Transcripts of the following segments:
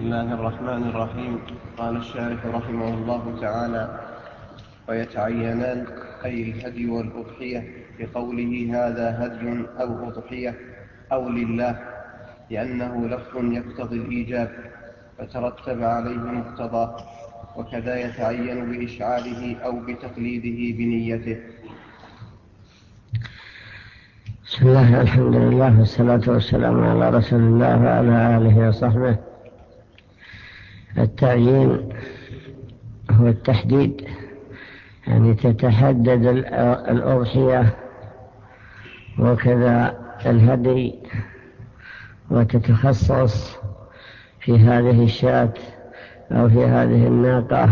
الله الرحمن الرحيم. قال الشارح رحمه الله تعالى: ويتعينان أي الهدي والأضحية بقوله هذا هدي أو أضحية أو لله، لأنه لفظ يقتضي الإيجاب فترتب عليه مقتضاه، وكذا يتعين بإشعاره أو بتقليده بنيته. بسم الله، الحمد لله، والصلاة والسلام على رسول الله وعلى آله وصحبه. التعيين هو التحديد، يعني تتحدد الأضحية وكذا الهدي، وتتخصص في هذه الشاة أو في هذه الناقة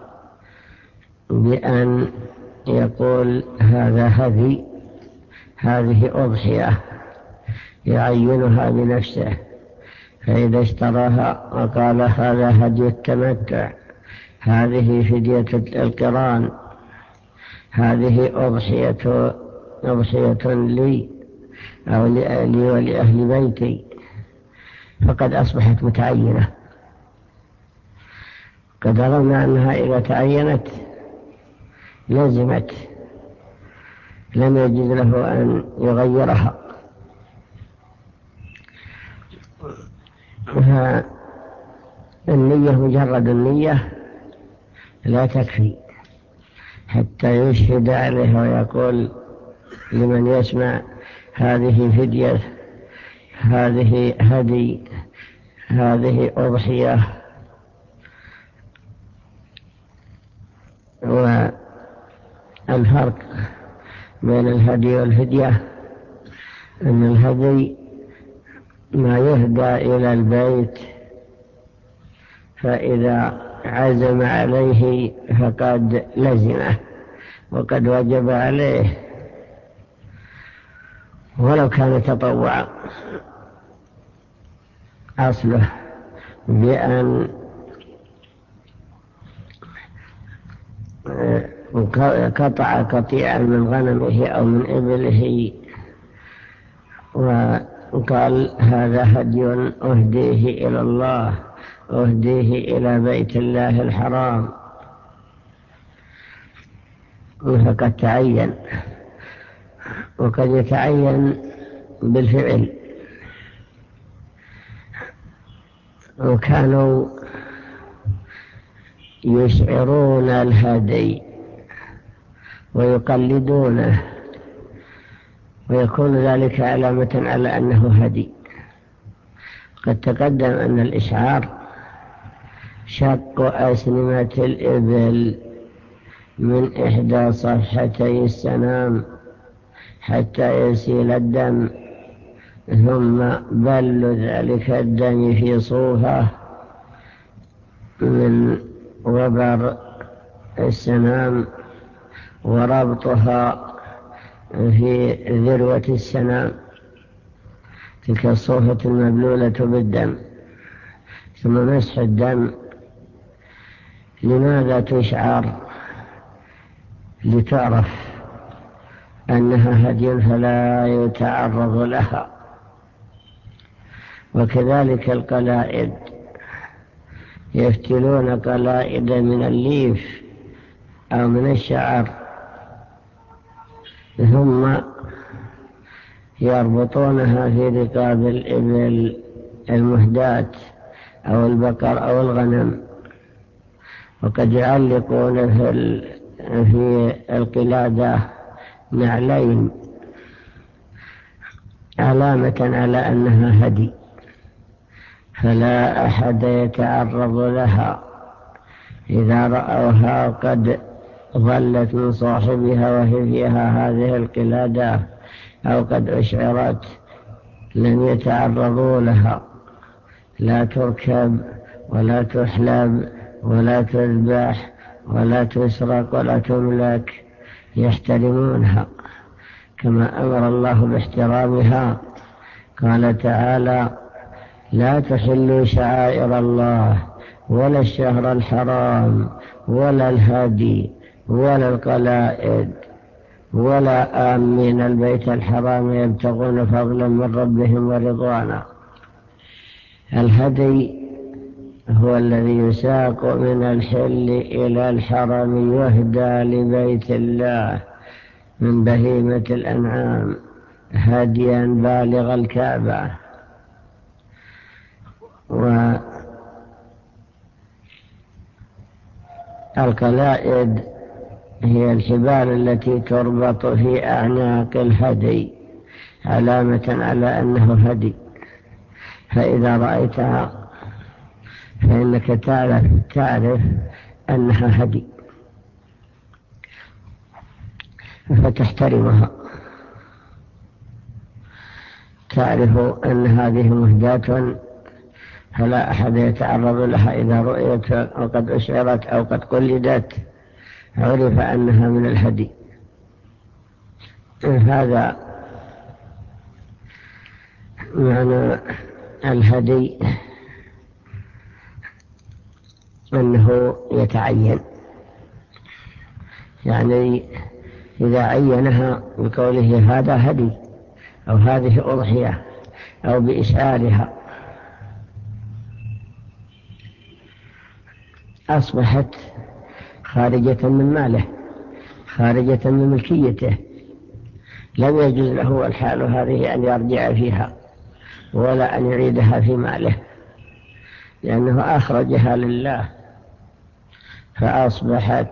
بأن يقول هذا هدي، هذه أضحية، يعينها بنفسه. فإذا اشتراها وقال هذا هدي التمتع، هذه فدية القران، هذه أضحية لي أو لأهلي ولأهل بيتي، فقد أصبحت متعينة. قد رأينا أنها إذا تعينت لزمت، لم يجوز له أن يغيرها. النية، مجرد النية لا تكفي حتى يشهد عليه ويقول لمن يسمع هذه فدية، هذه هدي، هذه أضحية. والفرق بين الهدي والفدية أن الهدي ما يهدى إلى البيت، فإذا عزم عليه فقد لزمه وقد وجب عليه ولو كان تطوعا. أصله بأن قطع قطيعا من غنمه أو من إبله وقال هذا هدي أهديه إلى الله، أهديه إلى بيت الله الحرام، فقد تعين. وقد يتعين بالفعل. وكانوا يشعرون الهدي ويقلدونه، ويكون ذلك علامة على أنه هدي. قد تقدم أن الإشعار شق أسنمة الإبل من إحدى صفحتي السنام حتى يسيل الدم، ثم بل ذلك الدم في صوفة من وبر السنام وربطها في ذروة السنام، تلك الصوفة المبلولة بالدم، ثم مسح الدم. لماذا تشعر؟ لتعرف أنها هدي فلا يتعرض لها. وكذلك القلائد، يفتلون قلائد من الليف أو من الشعر، ثم يربطونها في رقاب الإبل المهداة أو البقر أو الغنم، وقد يعلقون في القلادة نعلين علامة على أنها هدي، فلا أحد يتعرض لها. إذا رأوها قد ظلت من صاحبها وهي فيها هذه القلادة أو قد أشعرت لن يتعرضوا لها، لا تركب ولا تحلب ولا تذبح ولا تسرق ولا تملك، يحترمونها كما أمر الله باحترامها. قال تعالى: لا تحلوا شعائر الله ولا الشهر الحرام ولا الهدي ولا القلائد ولا آمين البيت الحرام يبتغون فضلا من ربهم ورضوانا. الهدي هو الذي يساق من الحل إلى الحرم يهدى لبيت الله من بهيمة الأنعام هديا بالغ الكعبة. والقلائد هي الحبال التي تربط في أعناق الهدي علامة على أنه هدي، فإذا رأيتها فإنك تعرف أنها هدي فتحترمها، تعرف أن هذه مهداة فلا أحد يتعرض لها. إذا رؤيت وقد أشعرت أو قد قلدت عرف أنها من الهدي. هذا معنى الهدي، أنه يتعين، يعني إذا عينها بقوله هذا هدي أو هذه أضحية أو بإشعارها أصبحت خارجة من ماله، خارجة من ملكيته، لم يجوز له الحال هذه أن يرجع فيها ولا أن يعيدها في ماله، لأنه أخرجها لله، فأصبحت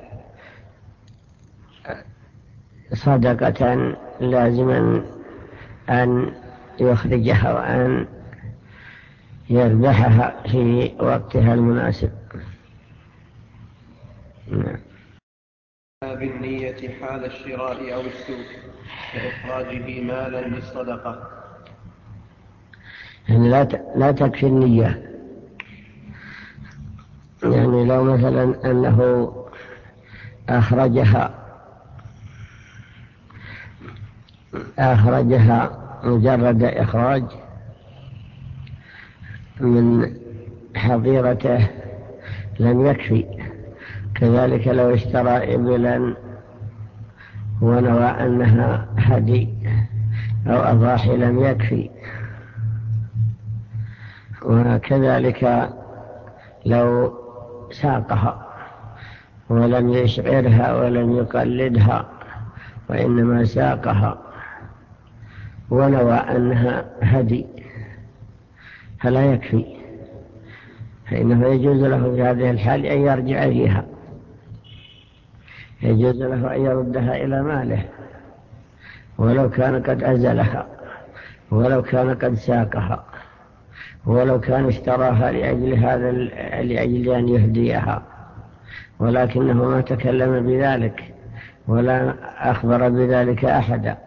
صدقة لازما أن يخرجها وأن يذبحها في وقتها المناسب. بالنية حال الشراء أو السوق كإخراجه مالا للصدقة. يعني لا تكفي النية، يعني لو مثلا أنه أخرجها مجرد إخراج من حظيرته لم يكفي. كذلك لو اشترى إبلا ونوى أنها هدي أو أضاحي لم يكفي. وكذلك لو ساقها ولم يشعرها ولم يقلدها وإنما ساقها ونوى أنها هدي فلا يكفي، فإنه يجوز له في هذه الحال أن يرجع فيها، يجوز له أن يردها إلى ماله ولو كان قد أزلها، ولو كان قد ساقها، ولو كان اشتراها لأجل أن يهديها، ولكنه ما تكلم بذلك ولا أخبر بذلك أحدا.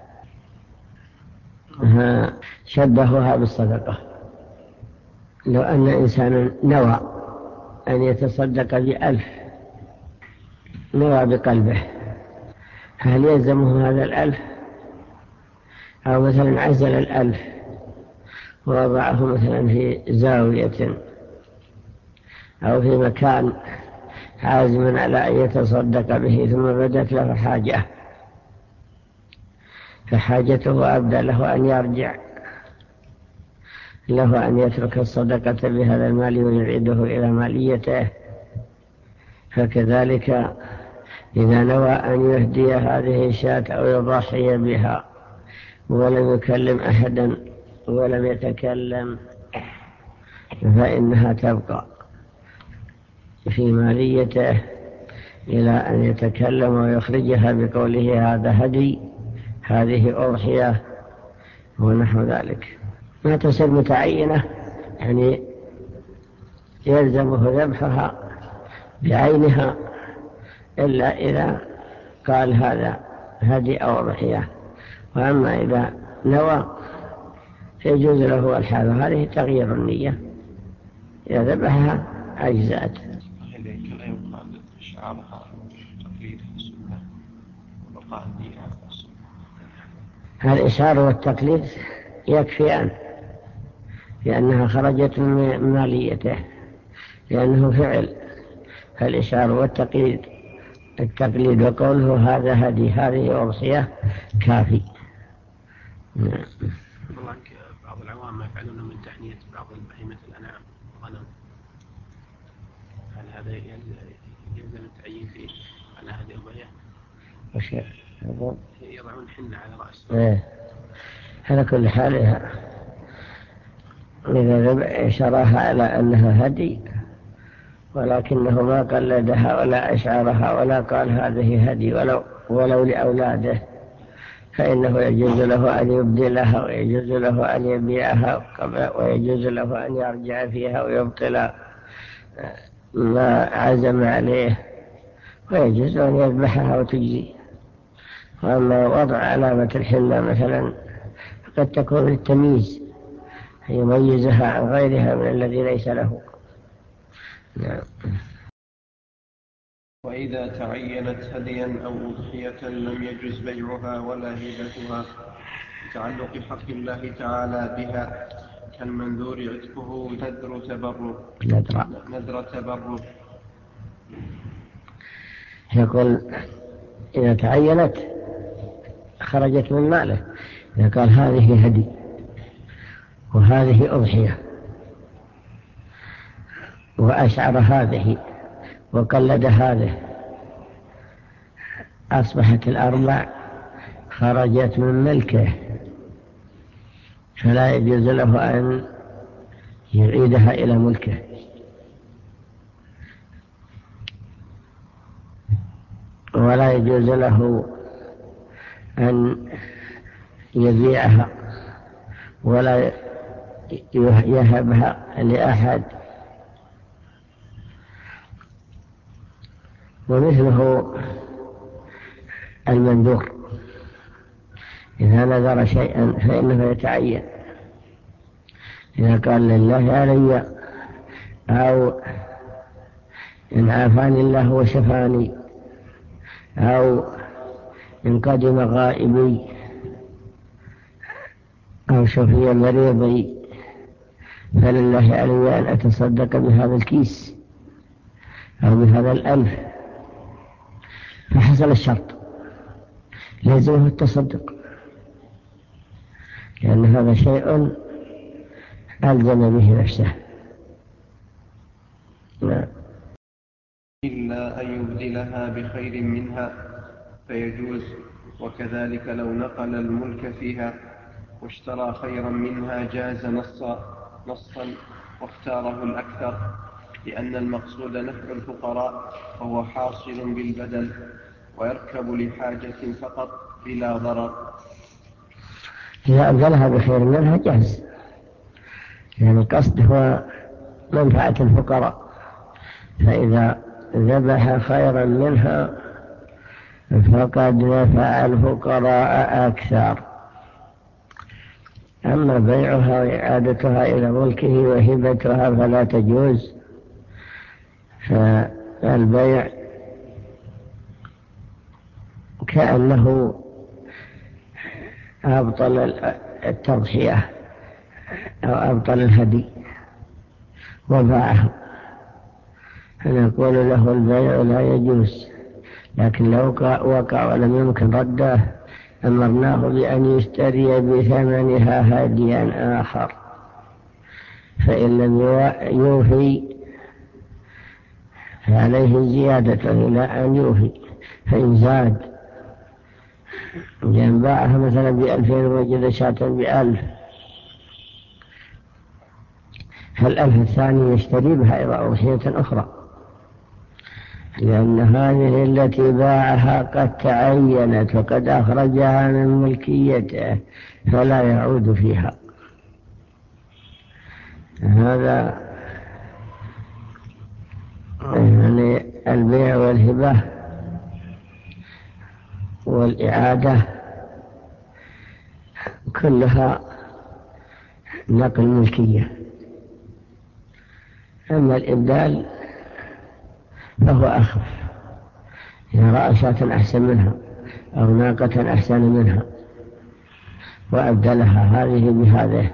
شبهها بالصدقة. لو أن إنسانا نوى أن يتصدق ب1,000، نوى بقلبه، هل يلزمه هذا 1,000؟ أو مثلا عزل 1,000 ووضعه مثلا في زاوية أو في مكان عازما على أن يتصدق به، ثم بدت له حاجة فحاجته أبدى له أن يرجع، له أن يترك الصدقة بهذا المال ويعيده إلى ماليته. فكذلك إذا نوى أن يهدي هذه الشاة أو يضحي بها ولم يكلم أحدا ولم يتكلم فإنها تبقى في ماليته إلى أن يتكلم ويخرجها بقوله هذا هدي، هذه أضحية ونحو ذلك. ما تصير متعينة، يعني يلزمه ذبحها بعينها إلا إذا قال هذا هدي أو أضحية. وأما إذا نوى فيجوز له الحال، هذه تغيير النية، إذا ذبحها أجزأت. إليك لا يقال شعارها تقليدها السنة وبقاء النية على السنة. الإشعار والتقليد يكفيان، لأنها خرجت من ماليته، لأنه فعل. فالإشعار والتقليد، التقليد وقوله هذا هدي هذه أضحية كافي. والله بعض العوام ما يفعلون من تحنية بعض بهيمة الأنعام غنم هذا يلزم التعيين فيه على هذه الضيعة. يضعون حنة على رأسه. على كل حال إذا شراها على أنها هدي ولكنه ما قلدها ولا أشعرها ولا قال هذه هدي ولو لأولاده، فإنه يجوز له أن يبدلها ويجوز له أن يبيعها ويجوز له أن يرجع فيها ويبطل ما عزم عليه، ويجوز أن يذبحها وتجزي. وأما وضع علامة الحنة مثلا قد تكون للتمييز يميزها عن غيرها من الذي ليس له. نعم. وإذا تعينت هديا أو أضحية لم يجز بيعها ولا هبتها لتعلق حق الله تعالى بها، كالمنذور عتقه نذر تبرر. يقول إذا تعينت خرجت من ماله، إذا قال هذه هدي وهذه أضحية وأشعر هذه وقلد هذه، أصبحت الأربع خرجت من ملكه، فلا يجوز له أن يعيدها إلى ملكه، ولا يجوز له أن يبيعها ولا يهبها لأحد. ومثله المنذور، إذا نذر شيئا فإنه يتعين، إذا قال لله علي أو إن عافاني الله وشفاني أو إن قدم غائبي أو شفي مريضي فلله علي أن أتصدق بهذا الكيس أو بهذا الألف، فحصل الشرط لازمه التصدق، لأن هذا شيء ألزم به نفسه. إلا أن يبدلها بخير منها فيجوز، وكذلك لو نقل الملك فيها واشترى خيرا منها جاز نصا واختاره الأكثر، لأن المقصود نفع الفقراء وهو حاصل بالبدل ويركب لحاجة فقط بلا ضرر. إذا أبدلها بخير منها جاز، يعني القصد هو منفعة الفقراء، فإذا ذبح خيرا منها فقد نفع الفقراء أكثر. أما بيعها وإعادتها إلى ملكه وهبتها فلا تجوز، فالبيع كأنه أبطل التضحية أو أبطل الهدي وباعه، فنقول له البيع لا يجوز. لكن لو وقع ولم يمكن رده أمرناه بأن يشتري بثمنها هديا آخر، فإن لم يوفي فعليه زيادة إلى أن يوفي، فإن زاد لأن باعها مثلا ب2000 وجد شاة ب1000، فال1000 الثاني يشتري بها إلى أضحية أخرى، لأن هذه التي باعها قد تعينت وقد أخرجها من ملكيته فلا يعود فيها. هذا يعني البيع والهبة والإعادة كلها نقل ملكية. أما الإبدال فهو أخف، إذا رأى شاة أحسن منها أو ناقة أحسن منها وأبدلها هذه بهذه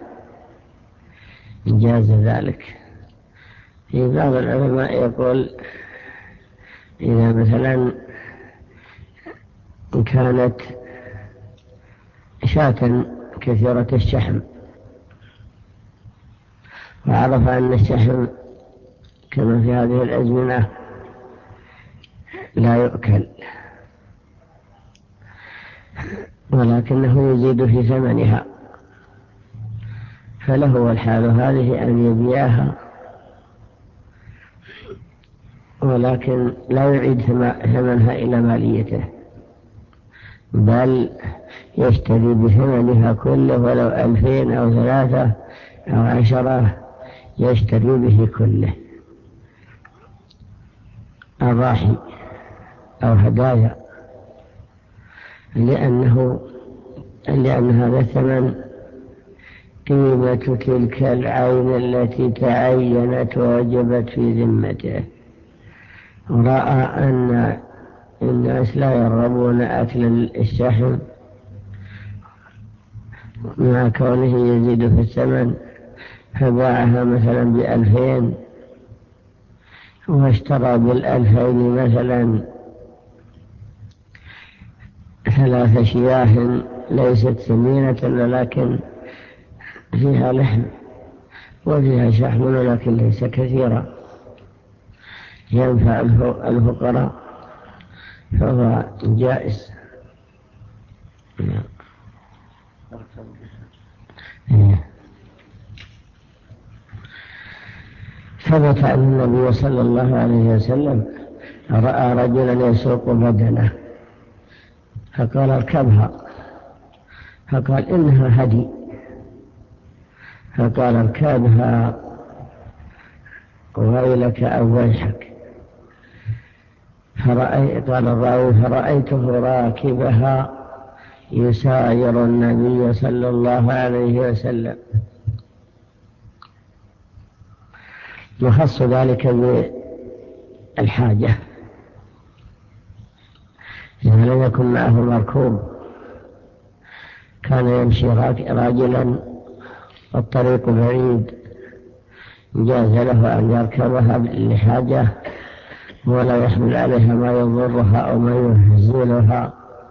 جاز ذلك. في بعض العلماء يقول إذا مثلا كانت شاة كثيرة الشحم وعرف أن الشحم كما في هذه الأزمنة لا يؤكل، ولكنه يزيد في ثمنها، فله الحال هذه أن يبيعها، ولكن لا يعيد ثمنها إلى ماليته، بل يشتري بثمنها كله، ولو 2000 أو 3 أو 10 يشتري به كله أضاحي أو هدايا، لأن هذا الثمن قيمة تلك العين التي تعينت ووجبت في ذمته. رأى أن الناس لا يرغبون أكل الشحم مع كونه يزيد في الثمن، فباعها مثلا ب2000 واشترى بال2000 مثلا 3 شياه ليست ثمينة ولكن فيها لحم وفيها شحم ولكن ليس كثيرا، ينفع الفقراء، فهو جائز. ثبت أن النبي صلى الله عليه وسلم رأى رجلا يسوق بدنه فقال اركبها، فقال إنها هدي، فقال اركبها ويلك أو ويحك. قال الراوي فرأيته راكبها يساير النبي صلى الله عليه وسلم. يخص ذلك بالحاجة، إذا لم يكن معه مركوب، كان يمشي راجلا والطريق بعيد، جاز له أن يركبها لحاجة ولا يحمل عليها ما يضرها أو ما يهزلها.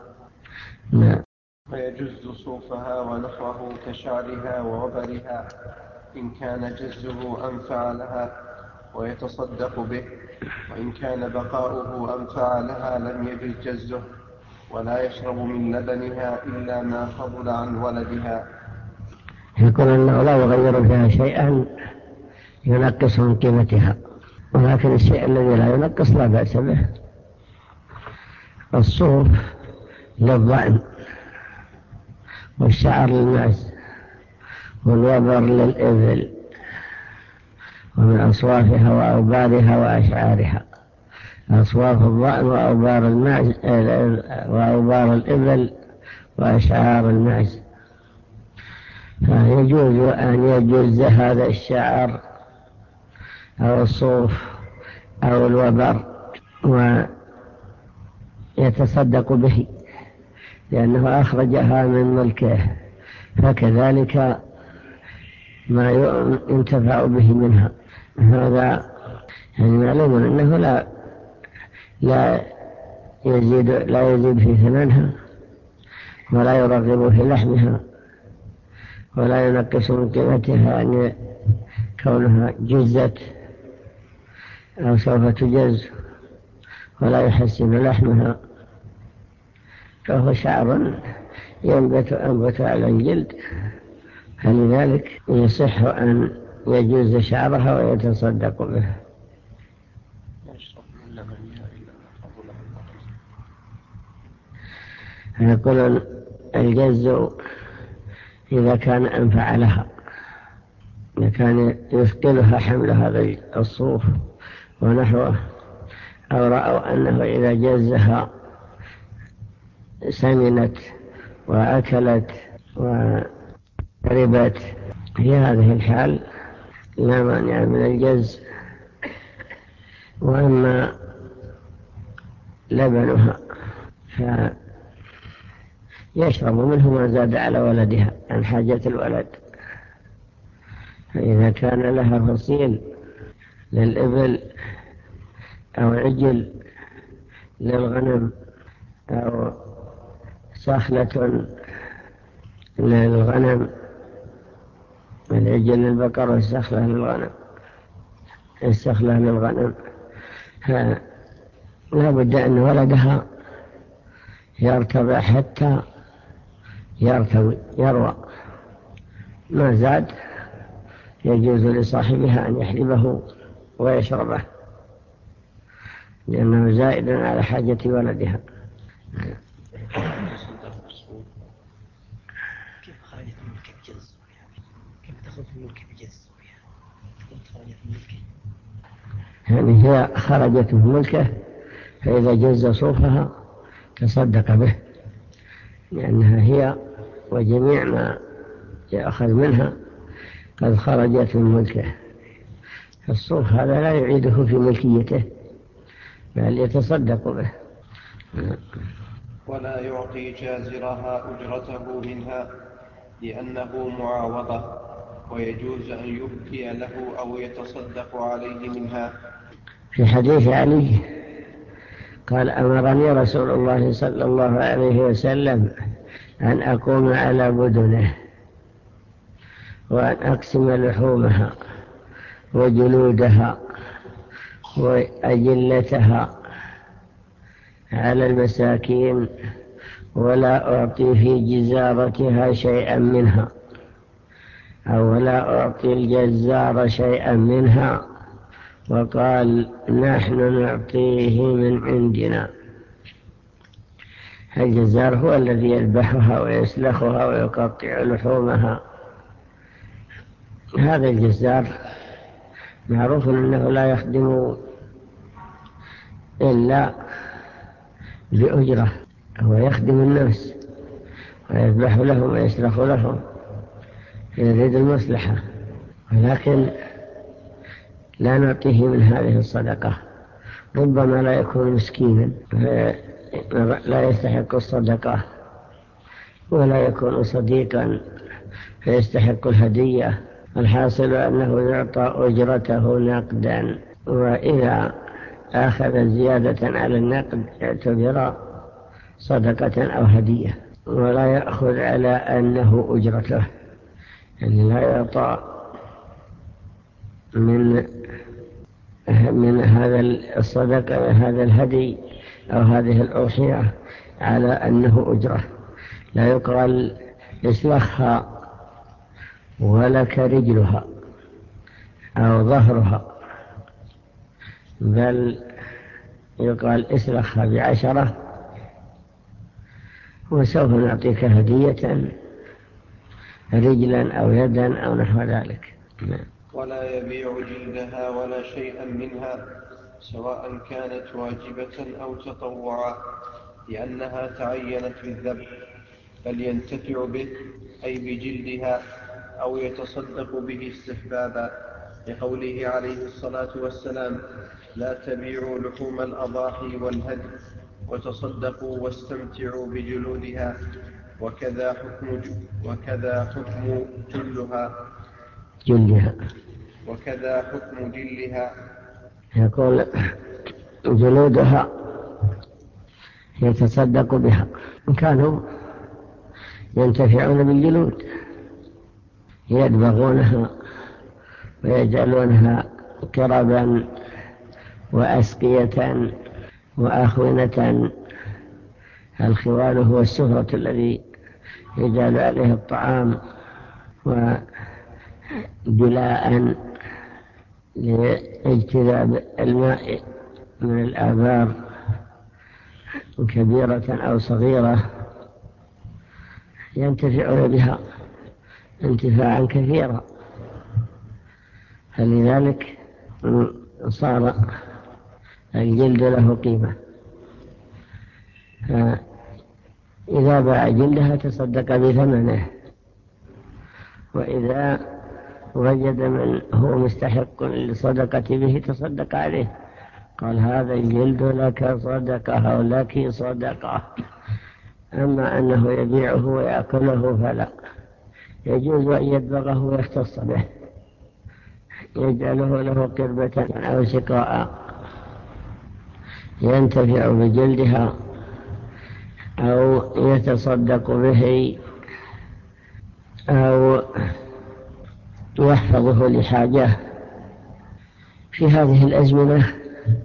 ويجز صوفها ونحوه كشعرها ووبرها إن كان جزه أنفع لها ويتصدق به، وإن كان بقاؤه أنفع لها لم يجز جزه، ولا يشرب من لبنها إلا ما فضل عن ولدها. يقول أنه لا يغير فيها شيئا ينقص من قيمتها، ولكن الشيء الذي لا ينقص لا بأس به. الصوف للضأن، والشعر للمعز، والوبر للإبل، ومن أصوافها وأوبارها وأشعارها. أصواف الضأن وأوبار المعز وأوبار الإبل وأشعار المعز، فيجوز أن يجوز هذا الشعر أو الصوف أو الوبر ويتصدق به لأنه أخرجها من ملكه، فكذلك ما ينتفع به منها. هذا يعني معلوم أنه لا يزيد في ثمنها ولا يرغب في لحمها ولا ينقص من قيمتها، يعني كونها جزت أو سوف تجز، ولا يحسن لحمها، فهو شعر ينبت على الجلد، فلذلك يصح أن يجوز شعرها ويتصدق به. يقول الجز إذا كان أنفع لها، إذا كان يثقلها حمل هذا الصوف ونحوه، أو رأوا أنه إذا جزها سمنت وأكلت وربت، في هذه الحال لا مانع من الجز. وأما لبنها فيشرب منه ما زاد على ولدها عن حاجة الولد، فإذا كان لها فصيل للإبل أو عجل للغنم أو سخلة للغنم، العجل للبقر والسخلة للغنم، السخلة للغنم لا بد أن ولدها يرتضع حتى يروى. ما زاد يجوز لصاحبها أن يحلبه ويشربه لأنه زائد على حاجة ولدها. كيف خرجت من ملك بجز؟ كيف تخرج من ملك بجز؟ كيف خرجت من ملكه؟ يعني هي خرجت من ملكه، فإذا جز صوفها تصدق به، لأنها هي وجميع ما يأخذ منها قد خرجت من ملكه. الصوف هذا لا يعيده في ملكيته بل يتصدق به. ولا يعطي جازرها أجرته منها لأنه معاوضة، ويجوز أن يبكي له أو يتصدق عليه منها. في حديث علي قال: أمرني رسول الله صلى الله عليه وسلم أن أقوم على بدنه وأن أقسم لحومها وجلودها وأجلتها على المساكين، ولا أعطي في جزارتها شيئا منها، أو لا أعطي الجزار شيئا منها. وقال: نحن نعطيه من عندنا. الجزار هو الذي يذبحها ويسلخها ويقطع لحومها. هذا الجزار معروف أنه لا يخدم إلا بأجرة، هو يخدم الناس ويذبح لهم ويسلخ لهم، يريد المصلحة، ولكن لا نعطيه من هذه الصدقة. ربما لا يكون مسكينا لا يستحق الصدقة، ولا يكون صديقا فيستحق الهدية. الحاصل أنه يعطى أجرته نقدا، وإذا أخذ زيادة على النقد اعتبر صدقة أو هدية، ولا يأخذ على أنه أجرته، يعني لا يعطى من هذا الصدقة هذا الهدي أو هذه الأضحية على أنه أجرة. لا يقال اسلخها ولك رجلها أو ظهرها، بل يقال اسلخها ب10 وسوف نعطيك هدية رجلا أو يدا أو نحو ذلك. ولا يبيع جلدها ولا شيئا منها سواء كانت واجبة أو تطوعا، لأنها تعينت بالذبح، بل ينتفع به أي بجلدها أو يتصدق به استحبابا، لقوله عليه الصلاة والسلام: لا تبيعوا لحوم الأضاحي والهدي وتصدقوا واستمتعوا بجلودها. وكذا حكم جلها. يقول: جلودها يتصدق بها. كانوا ينتفعون بالجلود، يدبغونها ويجعلونها كربا وأسقية وأخونة. الخوال هو السفرة الذي يجعل عليه الطعام، وجلاء لاجتذاب الماء من الآبار كبيرة أو صغيرة، ينتفعون بها انتفاعا كثيرا، فلذلك صار الجلد له قيمة. إذا باع جلدها تصدق بثمنه، وإذا وجد من هو مستحق للصدقة به تصدق عليه، قال: هذا الجلد لك صدقة أو لك صدقة. أما أنه يبيعه ويأكله فلا، يجوز أن يدبغه ويختص به، يجعله له قربة أو سقاء ينتفع بجلدها، أو يتصدق به، أو يحفظه لحاجة في هذه الأزمنة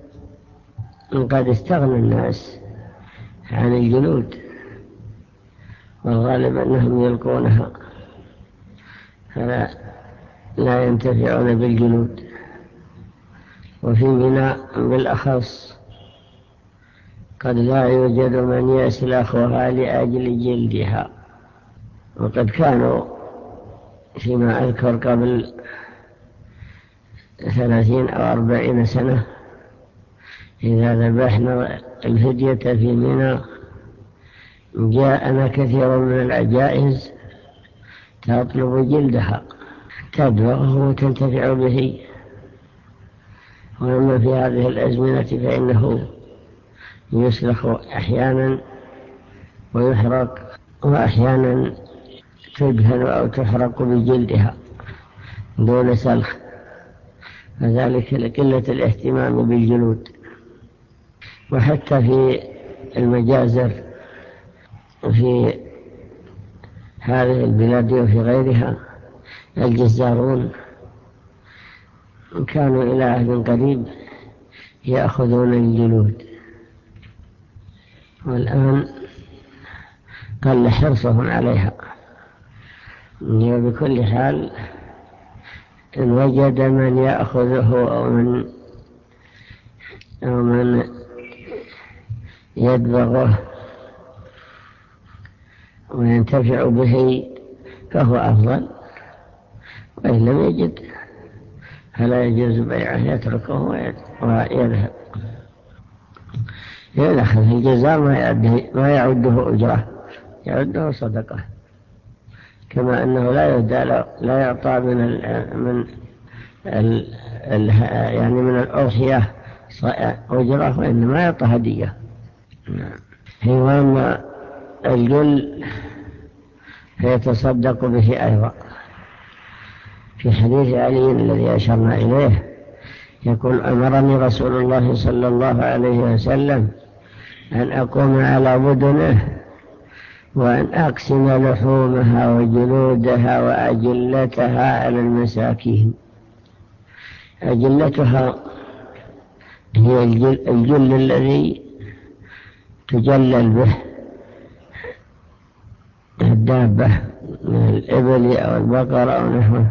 قد استغنى الناس عن الجلود، والغالب أنهم يلقونها فلا ينتفعون بالجلود. وفي منى بالأخص قد لا يوجد من يسلخها لأجل جلدها. وقد كانوا فيما أذكر قبل 30 أو 40 سنة إذا ذبحنا الفدية في منى جاءنا كثير من العجائز تطلب جلدها تدبغه وتنتفع به. وأما في هذه الأزمنة فإنه يسلخ أحيانا ويحرق، وأحيانا تدهن أو تحرق بجلدها دون سلخ، وذلك لقلة الاهتمام بالجلود. وحتى في المجازر في هذه البلاد وفي غيرها الجزارون كانوا إلى عهد قريب يأخذون الجلود، والآن قل حرصهم عليها. وبكل حال إن وجد من يأخذه أو من يدبغه وينتفع به فهو أفضل، وإن لم يجد فلا يجوز بيعه، يتركه ويذهب. يأخذ الجزار ما يعده أجرة، يعده صدقة، كما أنه لا يعطى من الأضحية أجرة، وإنما يعطى هدية. حيوان الجل فيتصدق به أيضا. في حديث علي الذي أشرنا إليه يقول: أمرني رسول الله صلى الله عليه وسلم أن أقوم على بدنه وأن أقسم لحومها وجلودها وأجلتها على المساكين. أجلتها هي الجل الذي تجلل به الدابة من الإبل أو البقر أو نحوه.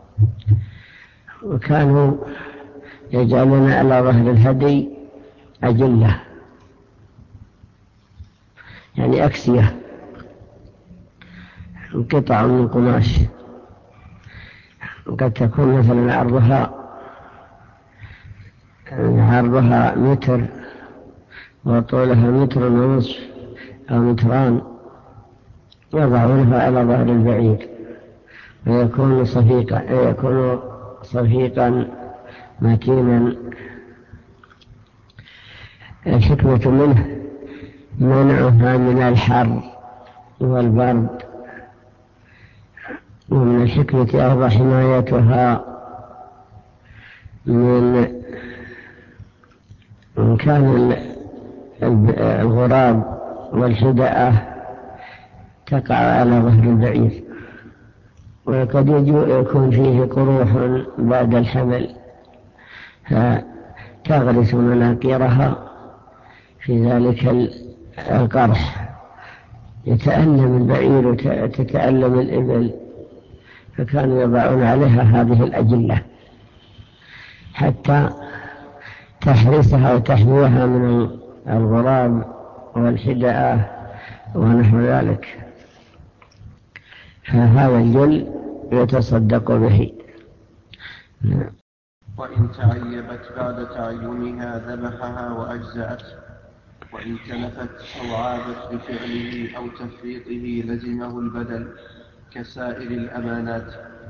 وكانوا يجعلون على ظهر الهدي أجلة، يعني أكسية، قطع من قماش، قد تكون مثلا عرضها 1 متر وطولها 1.5 متر أو 2 متران، يضعونها على ظهر البعير ويكون صفيقا متينا. الحكمة منه منعها من الحر والبرد، ومن الحكمة أيضا حمايتها من كان الغراب والحدأة تقع على ظهر البعير، وقد يكون فيه قروح بعد الحمل، فتغرس مناقيرها في ذلك القرح، يتألم البعير وتتألم الإبل، فكانوا يضعون عليها هذه الأجلة حتى تحرسها وتحميها من الغراب والحدأة ونحو ذلك. فهذا الجل يتصدق به. وإن تعيبت بعد تعينها ذبحها وأجزأت، وإن تلفت أو عابت بفعله أو تفريطه لزمه البدل كسائر الأمانات.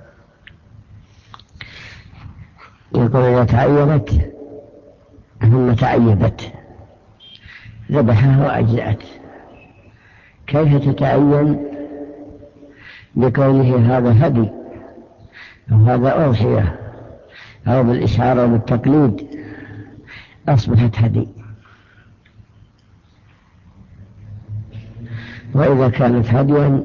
يقول: إذا تعيبت ثم تعيبت ذبحها وأجزأت. كيف تتعين؟ بقوله هذا هدي أو هذا أضحية، أو بالإشعار بالتقليد أصبحت هدي. وإذا كانت هديا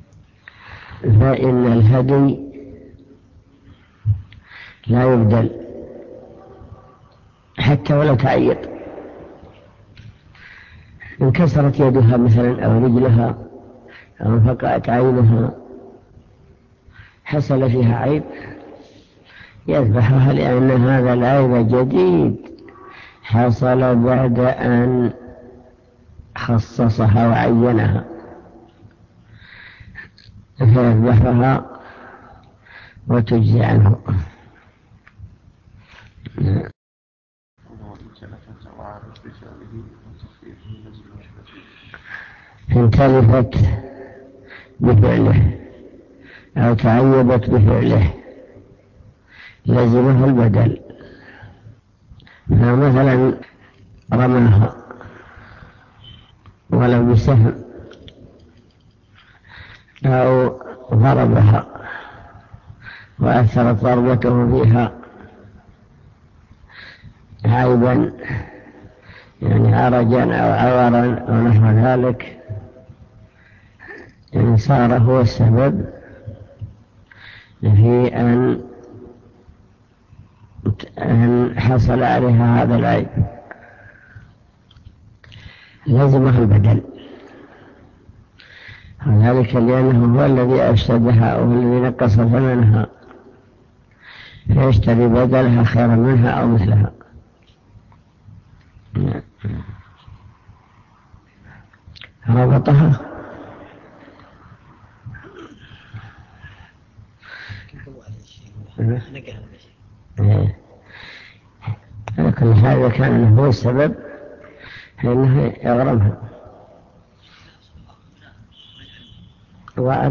فإن الهدي لا يبدل، حتى ولو تعيط. انكسرت يدها مثلا أو رجلها أو انفقعت عينها حصل فيها عيب يذبحها، لأن هذا العيب جديد حصل بعد أن خصصها وعينها، فيذبحها وتجزي عنه. إن تلفت بفعله أو تعيبت بفعله لزمه البدل. فمثلا رماها ولو بسهم أو ضربها وأثرت ضربته فيها عيبا يعني عرجا أو عورا أو نحو ذلك، يعني صار هو السبب في أن حصل عليها هذا العيب لازمه البدل، وذلك لأنه هو الذي أفسدها أو الذي نقص ثمنها، فيشتري بدلها خيرا منها أو مثلها. ربطها لكن هذا كان هو السبب فإنه يغرمها. وعد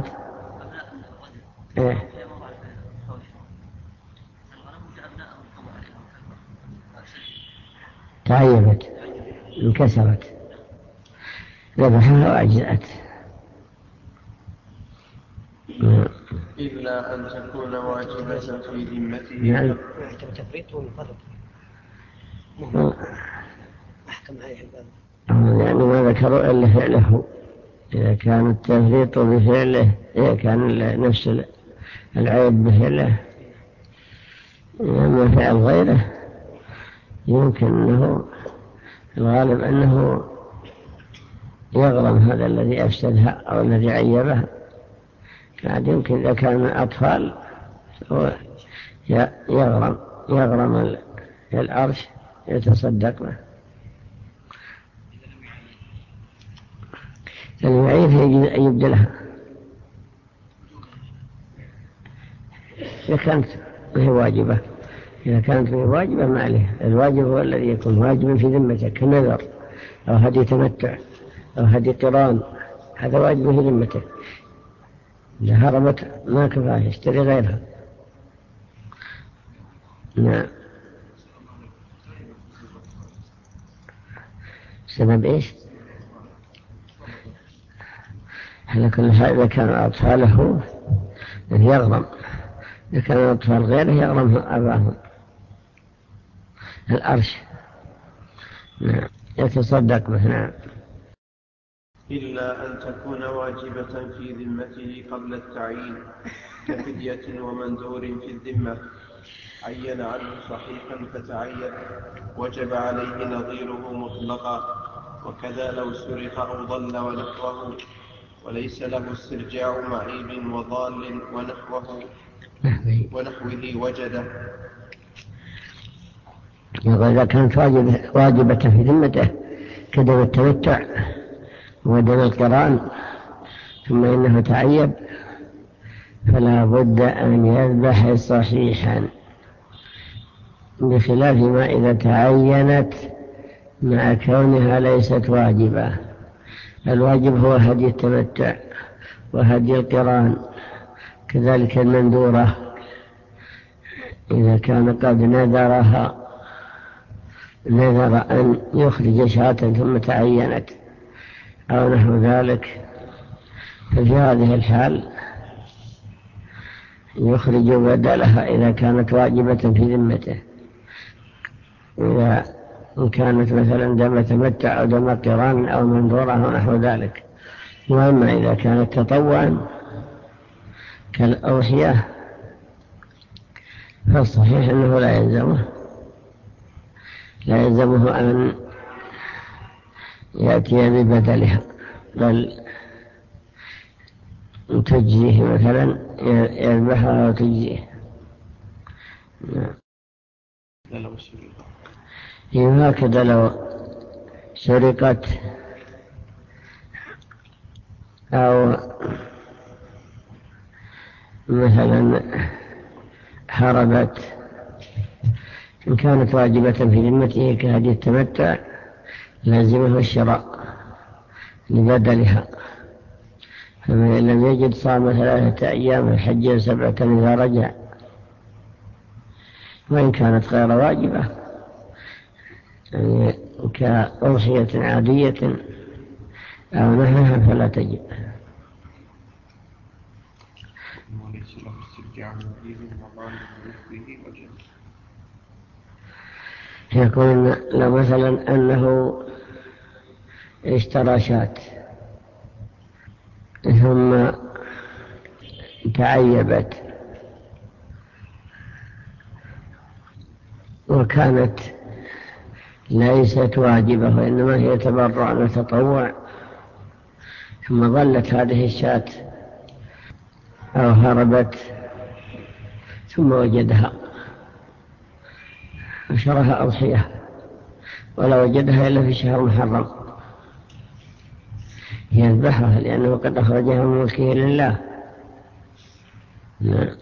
تعيبت انكسرت ذبحها وأجزأت. إلا أن تكون واجبة في ذمته. نعم. تفريط ومفرط أحكم عليه يعني ما ذكروا إلا فعله. إذا كان التفريط بفعله، إذا كان نفس العيب بفعله، أما فعل غيره يمكن أنه الغالب أنه يغرم هذا الذي أفسدها أو الذي عيبها. كان يمكن إذا كان أطفال يغرم العرش يتصدق به. المعيب يبدلها إذا كانت هي واجبة. إذا كانت هي واجبة ما عليه. الواجب هو الذي يكون واجبا في ذمتك كنذر أو هدي تمتع أو هدي قران، هذا واجب في ذمتك. إذا هربت ما كفاه يشتري غيرها. نعم. سبب إيش؟ على كل حال إذا كان أطفاله يغرم، إذا كان أطفال غيره يغرم أباهم الأرش. نعم. يتصدق به. نعم. إلا أن تكون واجبة في ذمته قبل التعيين كفدية ومنذور في الذمة، عين عنه صحيحا فتعين وجب عليه نظيره مطلقا، وكذا لو سرق أو ضل ونحوه وليس له استرجاع معيب وضال ونحوه وجده. إذا كانت واجبة في ذمته كدم التمتع ودم القران ثم إنه تعيب فلا بد أن يذبح صحيحا، بخلاف ما إذا تعينت مع كونها ليست واجبة. الواجب هو هدي التمتع وهدي القران، كذلك المندورة إذا كان قد نذر أن يخرج شاة ثم تعينت أو نحو ذلك، ففي هذه الحال يخرج بدلها إذا كانت واجبة في ذمته. إذا كانت مثلا دم تمتع أو دم قران أو منذورة أو نحو ذلك. وأما إذا كانت تطوعا كالأوحية فالصحيح أنه لا يلزمه، لا يلزمه أن يأتي ببدلها، بل تجزيه مثلا يذبحها وتجزيه. هكذا لو سرقت أو مثلا هربت إن كانت واجبة في ذمته كهدي التمتع لازمه الشراء لبدلها. فمن لم يجد صام 3 أيام الحج 7 إذا رجع. وإن كانت غير واجبة يعني كأضحية عادية أو نحوها فلا تجب. يكون لو مثلا أنه اشترى شاة ثم تعيبت وكانت ليست واجبة وإنما هي تبرع وتطوع، ثم ظلت هذه الشاة أو هربت ثم وجدها وشرها أضحية ولا وجدها إلا في شهر محرم يذبحها لأنه قد أخرجها من ملكه لله. نعم.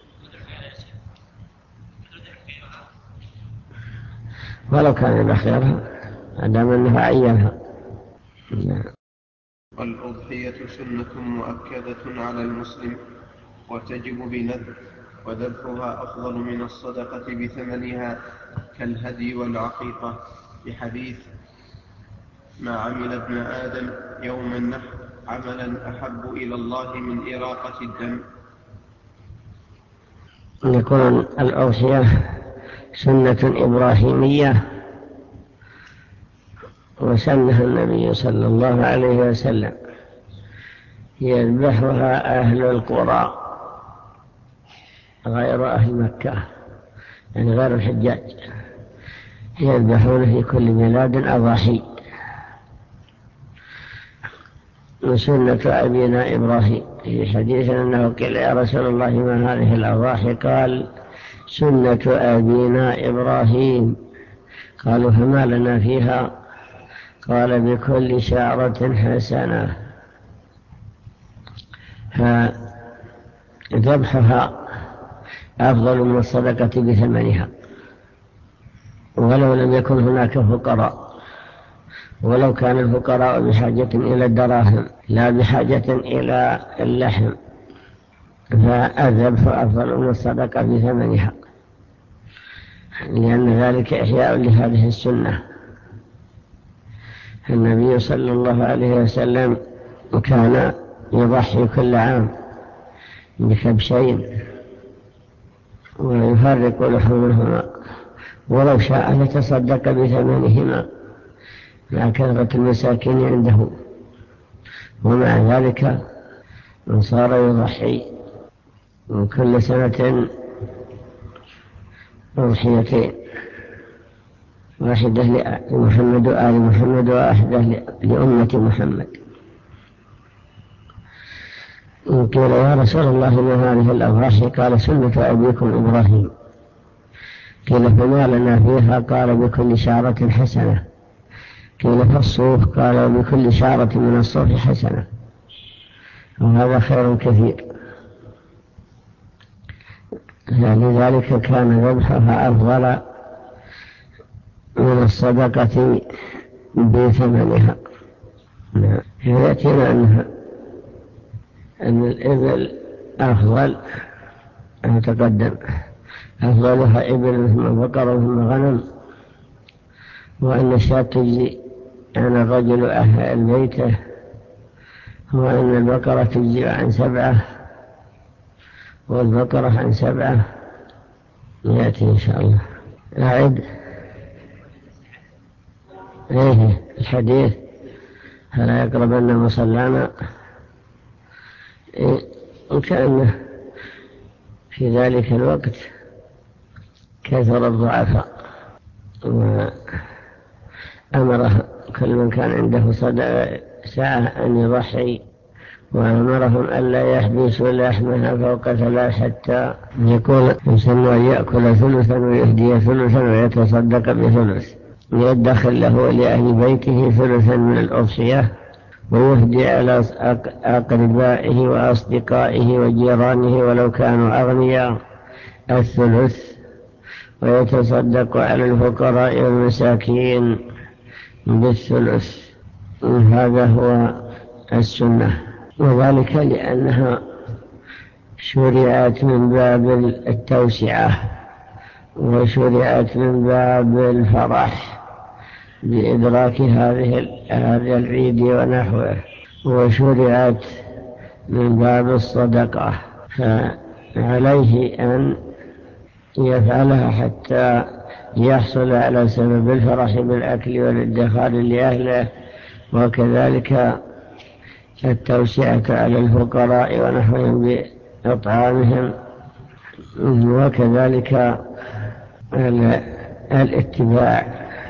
ولو كان بخيرها أدام أنه عينها. نعم. والأضحية سنة مؤكدة على المسلم وتجب بنذر، وذبحها أفضل من الصدقة بثمنها كالهدي والعقيقة، بحديث ما عمل ابن آدم يوم النحر عملا أحب إلى الله من إراقة الدم. يكون الأضحية سنة إبراهيمية وسنها النبي صلى الله عليه وسلم، يذبحها أهل القرى غير أهل مكة يعني غير الحجاج، يذبحون في كل بلاد أضاحي. وسنة أبينا إبراهيم في حديث أنه قيل يا رسول الله ما هذه الأضاحي؟ قال سنة أبينا إبراهيم. قالوا فما لنا فيها؟ قال بكل شعرة حسنة. فذبحها أفضل من الصدقة بثمنها ولو لم يكن هناك فقراء، ولو كان الفقراء بحاجة إلى الدراهم لا بحاجة إلى اللحم، فالذبح أفضل من الصدقة بثمنها، لأن ذلك إحياء لهذه السنة. النبي صلى الله عليه وسلم كان يضحي كل عام بكبشين ويفرق لحومهما، ولو شاء لتصدق بثمنهما مع كثرة المساكين عنده، ومع ذلك صار يضحي كل سنة أضحيتين، واحدة لمحمد وآل محمد وواحدة لأمة محمد. قيل يا رسول الله ما هذه الأضاحي؟ قال سنة أبيكم إبراهيم. قيل فما لنا فيها؟ قال بكل شعرة حسنة. قيل فالصوف؟ قال بكل شعرة من الصوف حسنة، وهذا خير كثير. لذلك كان ذبحها أفضل من الصدقة بثمنها. يأتينا أن الإبل أفضل، تقدم أفضلها إبل ثم بقر ثم غنم، وأن الشاة تجزي عن الرجل أهل بيته، وأن البقرة تجزي عن 7 والبقرة عن 7. يأتي إن شاء الله. أعد الحديث فلا يقربن مصلانا، وكأنه في ذلك الوقت كثر الضعفاء أمره كل من كان عنده ساعة أن يضحي، وأمرهم ألا يحبسوا لحمها فوق 3 حتى يكون يسن أن يأكل ثلثا ويهدي ثلثا ويتصدق بثلث، يدخل له ولأهل بيته ثلثا من الأضحية، ويهدي على أقربائه وأصدقائه وجيرانه ولو كانوا أغنياء 1/3، ويتصدق على الفقراء والمساكين ب1/3. هذا هو السنة، وذلك لأنها شرعت من باب التوسعة، وشرعت من باب الفرح بإدراك هذا العيد ونحوه، وشرعت من باب الصدقة، فعليه أن يفعلها حتى يحصل على سبب الفرح بالأكل والادخار لأهله، وكذلك التوسعة على الفقراء ونحوهم بإطعامهم، وكذلك الاتباع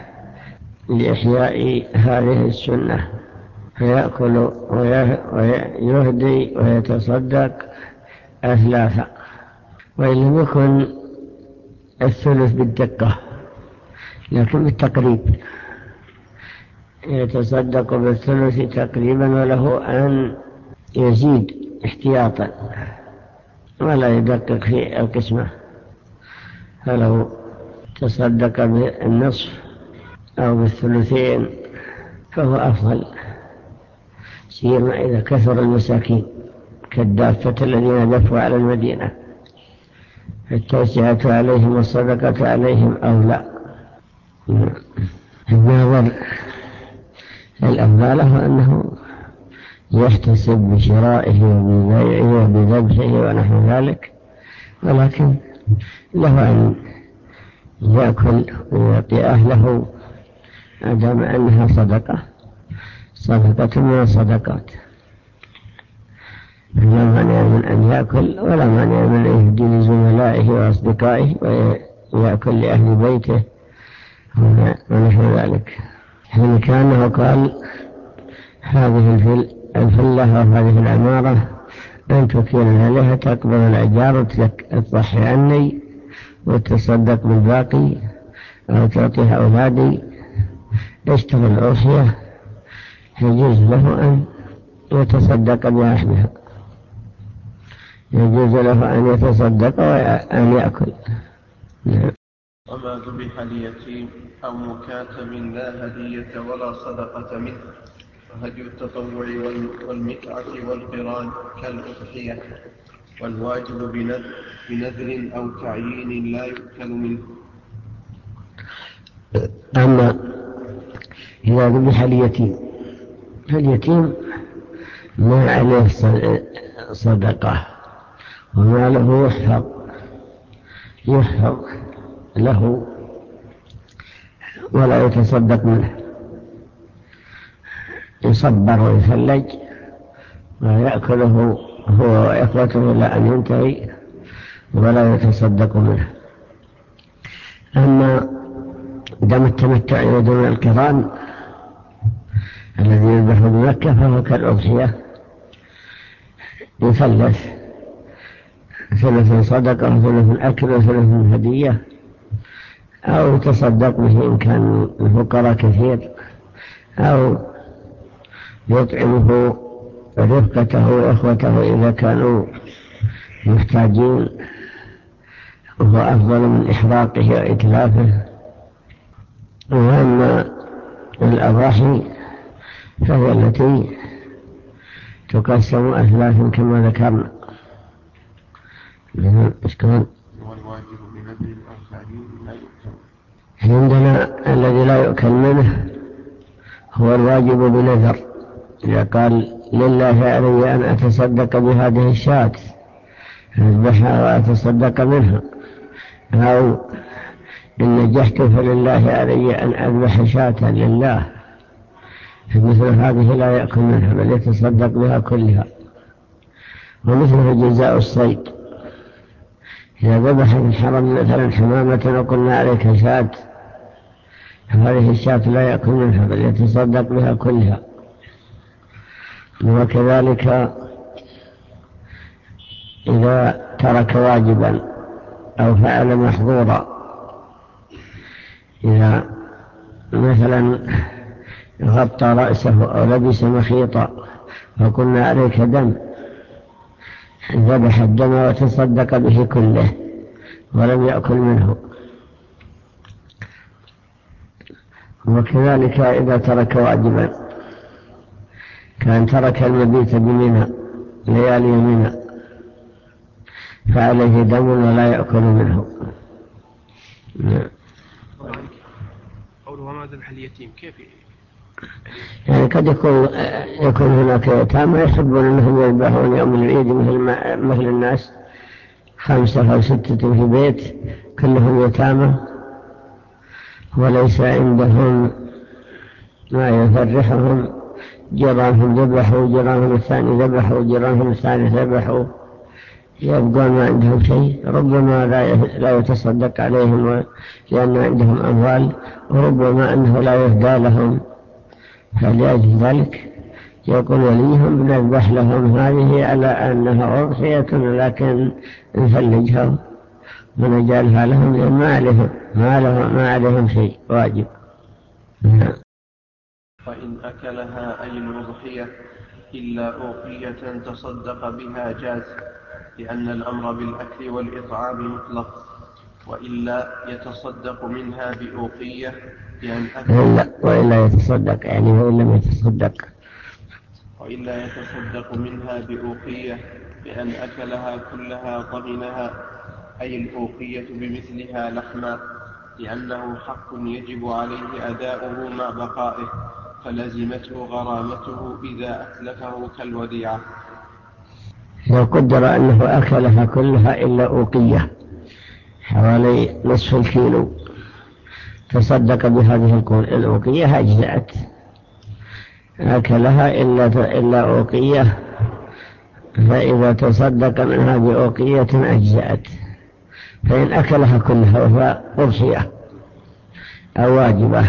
لإحياء هذه السنة، فيأكل ويهدي ويتصدق 3، وإن لم يكن 1/3 بالدقة لكن بالتقريب، يتصدق ب1/3 تقريبا، وله أن يزيد احتياطا ولا يدقق في القسمة، فلو تصدق بالنصف أو ب2/3 فهو أفضل، سيما إذا كثر المساكين كالدافة الذين دفوا على المدينة، التوسعة عليهم والصدقة عليهم أولى. الناظر الأفضل هو أنه يحتسب بشرائه وببيعه وبذبحه ونحو ذلك، ولكن له أن يأكل ويعطي أهله أدام أنها صدقة من الصدقات، لا مانع من أن يأكل ولا مانع من أن يهدي لزملائه وأصدقائه ويأكل لأهل بيته ونحو ذلك. حين كانه قال هذه الفلة وهذه العمارة أن تكين عليها تقبل الأجار تضحي عني وتصدق بالباقي أو تعطيها أولادي اشتري الأضحية، يجوز له أن يتصدق بلحمها، يجوز له أن يتصدق وأن يأكل. وما ذبح ليتيم أو مكاتب لا هدية ولا صدقة منه، فهدي التطوع والمتعة والقران كالأضحية، والواجب بنذر أو تعيين لا يؤكل منه. أما إذا ذبح اليتيم فاليتيم ما عليه صدقة وماله يحفظ له ولا يتصدق منه، يصبر ويثلج ويأكله هو وإخوته إلى أن ينتهي ولا يتصدق منه. أما دم التمتع ودم القران الذي يذبح بمكة فهو كالأضحية، يثلث 3 صدقة و3 أكل و3 هدية، أو يتصدق به إن كان الفقراء كثير، أو يطعمه رفقته وإخوته إذا كانوا محتاجين، وهو أفضل من إحراقه وإتلافه. وأما الأضاحي فهي التي تقسم أثلاث كما ذكرنا. والواجب بنذر أو تعيين لا يؤكل. عندنا الذي لا يؤكل منه هو الواجب بنذر، إذا قال لله علي أن أتصدق بهذه الشاة أذبحها وأتصدق منها، أو إن نجحت فلله علي أن أذبح شاة لله، فمثل هذه لا يأكل منها بل يتصدق بها كلها. ومثله جزاء الصيد، إذا ذبح في الحرم مثلا حمامة وقلنا عليك شاة هذه الشاة لا يأكل منها بل يتصدق بها كلها. وكذلك إذا ترك واجبا أو فعل محظورا، إذا مثلا غطى رأسه أو لبس مخيطا فقلنا عليك دم، ذبح الدم وتصدق به كله ولم يأكل منه. وكذلك إذا ترك واجبا، كان ترك المبيت بمنى ليالي منى فعليه دم ولا يأكل منه. قوله وما ذبح اليتيم كيف يعني قد يكون هناك يتامى يحبون أنهم يذبحون يوم العيد مثل الناس 5 أو 6 في بيت كلهم يتامى وليس عندهم ما يفرحهم، جيرانهم ذبحوا، جيرانهم الثاني ذبحوا، جيرانهم الثاني ذبحوا، يبقون ما عندهم شيء، ربما لا يتصدق عليهم لأن عندهم أموال، وربما أنه لا يهدى لهم، فلأجل ذلك يقول وليهم بنذبح لهم هذه على أنها أضحية لكن نفلجها ونجعلها لهم لأن ما عليهم شيء واجب. وإن أكلها أي الأضحية إلا أوقية تصدق بها جاز، لأن الأمر بالأكل والإطعام مطلق، وإلا يتصدق منها بأوقية لأن وإلا يتصدق يعني وإن لم يتصدق، وإلا يتصدق منها بأوقية بأن أكلها كلها ضمنها، أي الأوقية بمثلها لحما، لأنه حق يجب عليه أداؤه مع بقائه، فلزمته غرامته إذا أتلفه كالوديعة. لو قدر أنه أكلها كلها إلا أوقية حوالي نصف الكيلو تصدق بهذه الأوقية أجزأت، أكلها إلا أوقية فإذا تصدق منها بأوقية أجزأت، فإن أكلها كلها وهي أضحية أو واجبة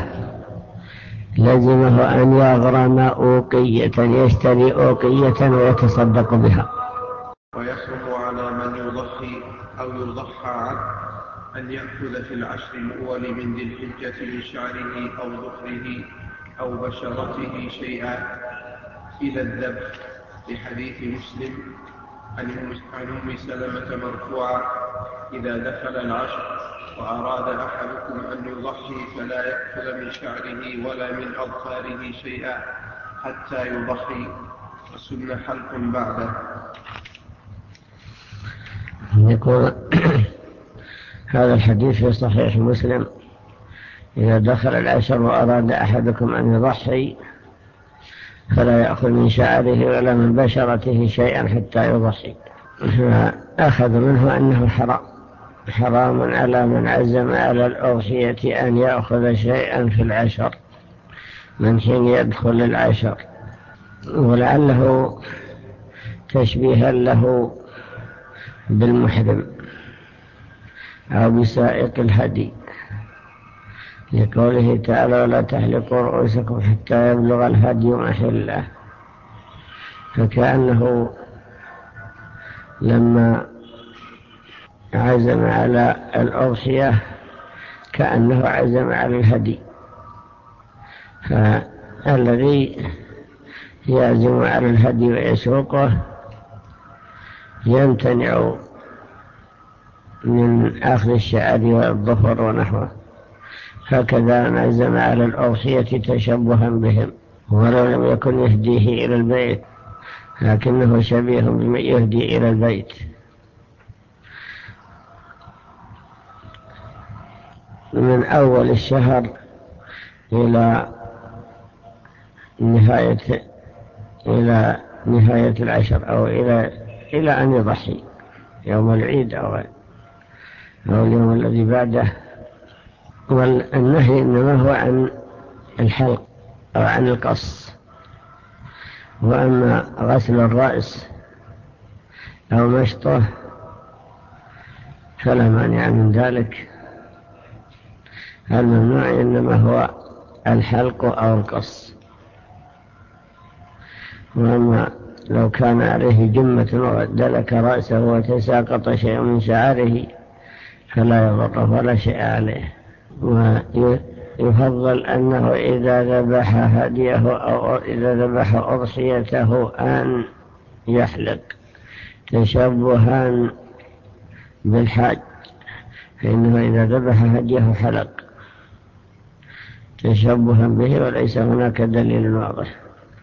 لزمه أن يغرم أوقية، يشتري أوقية ويتصدق بها. ويحرم على من يضحي أو يضحى عنه أن يأخذ في العشر الأول من ذي الحجة من شعره أو ظفره أو بشرته شيئا إلى الذبح، لحديث مسلم عن أم سلمة مرفوعا: إذا دخل العشر وأراد أحدكم أن يضحي فلا يأخذ من شعره ولا من أظفاره شيئا حتى يضحي، وسن حلق بعده. يقول هذا الحديث في صحيح مسلم: إذا دخل العشر وأراد أحدكم أن يضحي فلا يأخذ من شعره ولا من بشرته شيئا حتى يضحي. أخذ منه أنه حرام على من عزم على الأضحية أن يأخذ شيئا في العشر من حين يدخل العشر، ولعله تشبيها له بالمحرم أو بسائق الهدي، لقوله تعالى: ولا تحلقوا رؤوسكم حتى يبلغ الهدي محله، فكأنه لما عزم على الأضحية كأنه عزم على الهدي، فالذي يعزم على الهدي ويسوقه يمتنع من أخذ الشعر والظفر ونحوه، هكذا نعزم على الأضحية تشبها بهم، ولو لم يكن يهديه إلى البيت لكنه شبيه بمن يهدي إلى البيت. من أول الشهر إلى نهاية العشر أو إلى أن يضحي يوم العيد أو اليوم الذي بعده. والنهي إنما هو عن الحلق أو عن القص، وأما غسل الرأس أو مشطه فلا مانع من ذلك، الممنوع إنما هو الحلق أو القص. وأما لو كان عليه جمة ودلك رأسه وتساقط شيء من شعره فلا يضره ولا شيء عليه. ويفضل أنه إذا ذبح هديه أو إذا ذبح أضحيته أن يحلق تشبها بالحاج، فإنه إذا ذبح هديه حلق تشبها به، وليس هناك دليل واضح.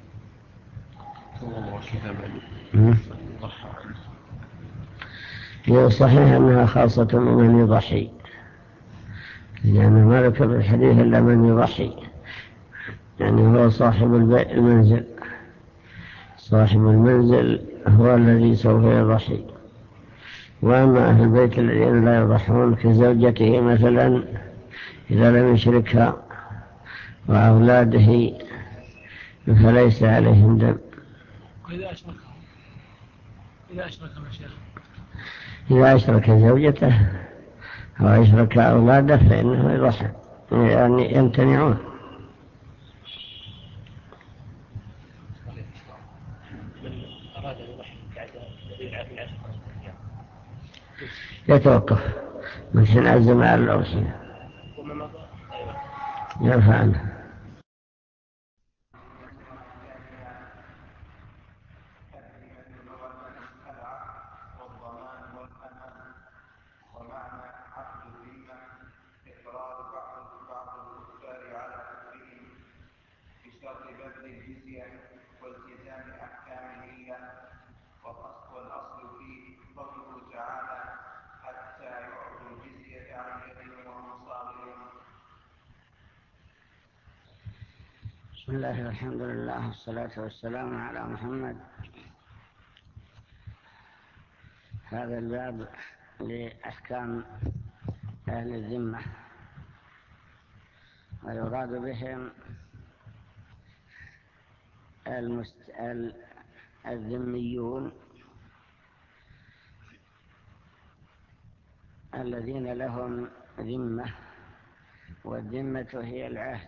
هي صحيح أنها خاصة بمن يضحي، لأنه ما ذكر الحديث إلا من يضحي، يعني هو صاحب المنزل. صاحب المنزل هو الذي سوف يضحي. وأما أهل البيت الذين لا يضحون كزوجته مثلا إذا لم يشركها وأولاده فليس عليهم دم. وإذا أشركهم يا شيخ، إذا أشرك زوجته أو أشرك أولاده فإنه يضحي، يعني يمتنعون. من أراد أن يضحي بعد في 10 أيام يتوقف من حين عزم على الأضحية وما مضى يرفع عنه. والأصل فيه قوله تعالى حتى يعطوا الجزية عن يد وهم صاغرون. بسم الله والحمد لله والصلاة والسلام على محمد. هذا الباب لأحكام أهل الذمة، ويراد بهم الذميون الذين لهم ذمة، والذمة هي العهد.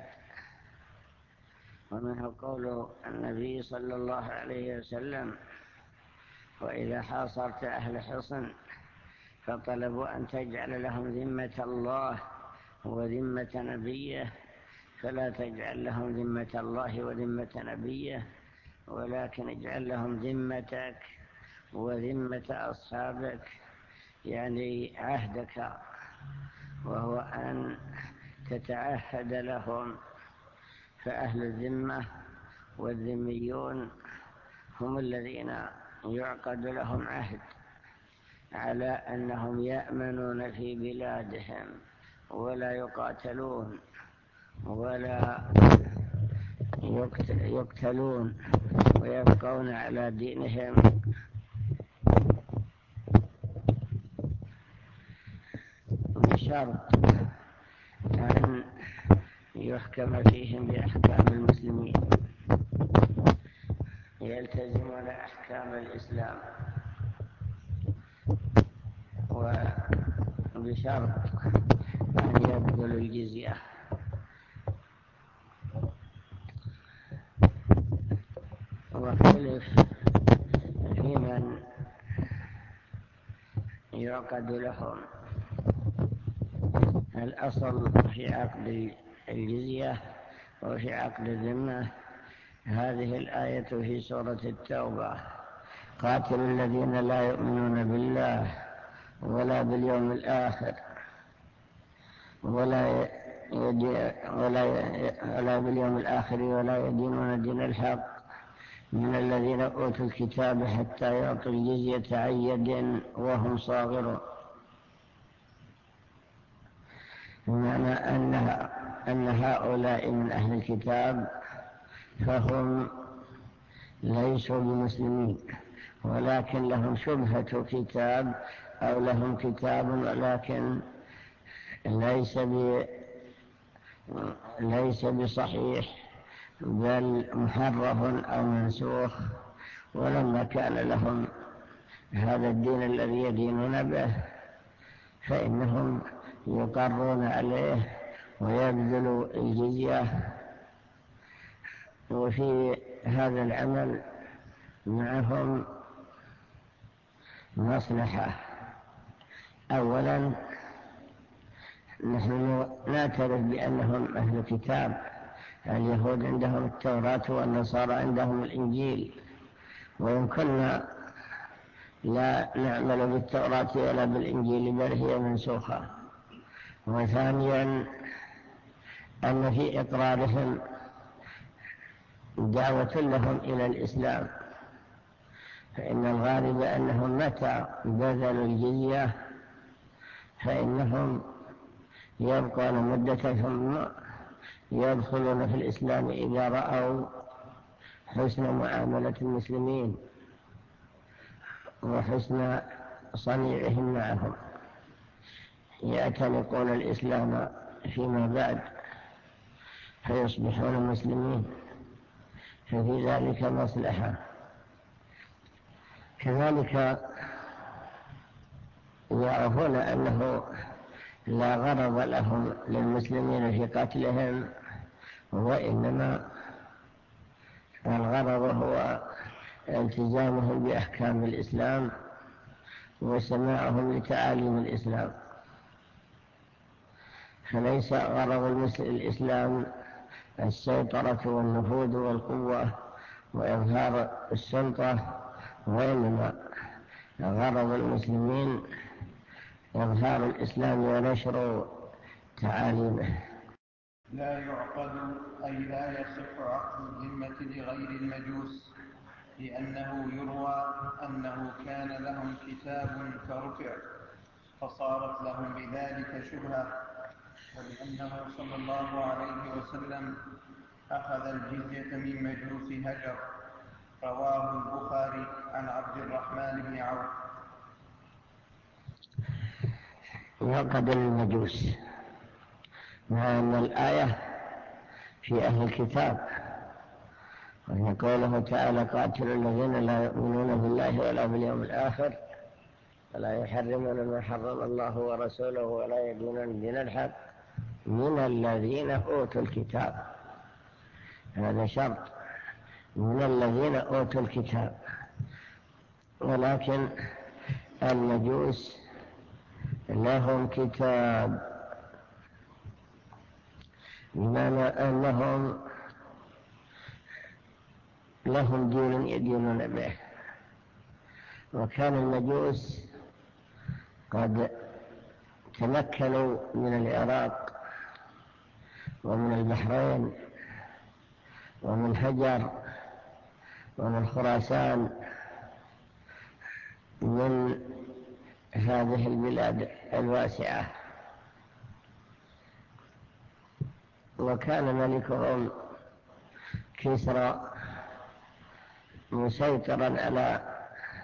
ومنه قول النبي صلى الله عليه وسلم: وإذا حاصرت أهل حصن فطلبوا أن تجعل لهم ذمة الله وذمة نبيه، فلا تجعل لهم ذمة الله وذمة نبيه، ولكن اجعل لهم ذمتك وذمة أصحابك، يعني عهدك، وهو أن تتعهد لهم. فأهل الذمة والذميون هم الذين يعقد لهم عهد على أنهم يأمنون في بلادهم ولا يقاتلون ولا يقتلون، ويبقون على دينهم بشرط أن يحكم فيهم بأحكام المسلمين، يلتزمون أحكام الإسلام، وبشرط أن يبذلوا الجزية. واختلف في من يعقد لهم. الأصل في عقد الجزية وفي عقد الذمة هذه الآية في سورة التوبة: قاتل الذين لا يؤمنون بالله ولا باليوم الآخر ولا باليوم الآخر ولا يدينون دين الحق من الذين أوتوا الكتاب حتى يعطوا الجزية عن يد وهم صاغرون. بمعنى أن هؤلاء من أهل الكتاب فهم ليسوا بمسلمين، ولكن لهم شبهة كتاب أو لهم كتاب ولكن ليس بصحيح، بل محرف أو منسوخ. ولما كان لهم هذا الدين الذي يدينون به فإنهم يقرون عليه ويبذل الجزية. وفي هذا العمل معهم مصلحة. أولا نحن نعترف بأنهم أهل كتاب، اليهود عندهم التوراة والنصارى عندهم الإنجيل، وإن كنا لا نعمل بالتوراة ولا بالإنجيل بل هي منسوخة. وثانيا أن في إقرارهم دعوة لهم إلى الإسلام، فإن الغالب أنهم متى بذلوا الجزية فإنهم يبقون مدة ثم يدخلون في الإسلام إذا رأوا حسن معاملة المسلمين وحسن صنيعهم معهم، يعتنقون الإسلام فيما بعد فيصبحون مسلمين، ففي ذلك مصلحة. كذلك يعرفون أنه لا غرض لهم للمسلمين في قتلهم، وإنما الغرض هو التزامهم بأحكام الإسلام وسماعهم لتعاليم الإسلام، فليس غرض الإسلام السيطرة والنفوذ والقوة وإظهار السلطة، وإنما غرض المسلمين إظهار الإسلام ونشر تعاليمه. لا يعقد أي لا يصح عقد الذمة لغير المجوس، لأنه يروى أنه كان لهم كتاب فرفع فصارت لهم بذلك شبهة، ولأنه صلى الله عليه وسلم أخذ الجزية من مجوس هجر. رواه البخاري عن عبد الرحمن بن عوف. يعقد المجوس، مع أن الآية في أهل الكتاب، وقوله تعالى قاتل الذين لا يؤمنون بالله ولا باليوم الآخر ولا يحرمون ما حرم الله ورسوله ولا يدينون دين الحق من الذين أوتوا الكتاب. هذا شرط، من الذين أوتوا الكتاب. ولكن المجوس لهم كتاب، بمعنى أنهم لهم دين يدينون به. وكان المجوس قد تمكنوا من العراق ومن البحرين ومن حجر ومن خراسان، من هذه البلاد الواسعة. وكان ملكهم كسرى مسيطرا على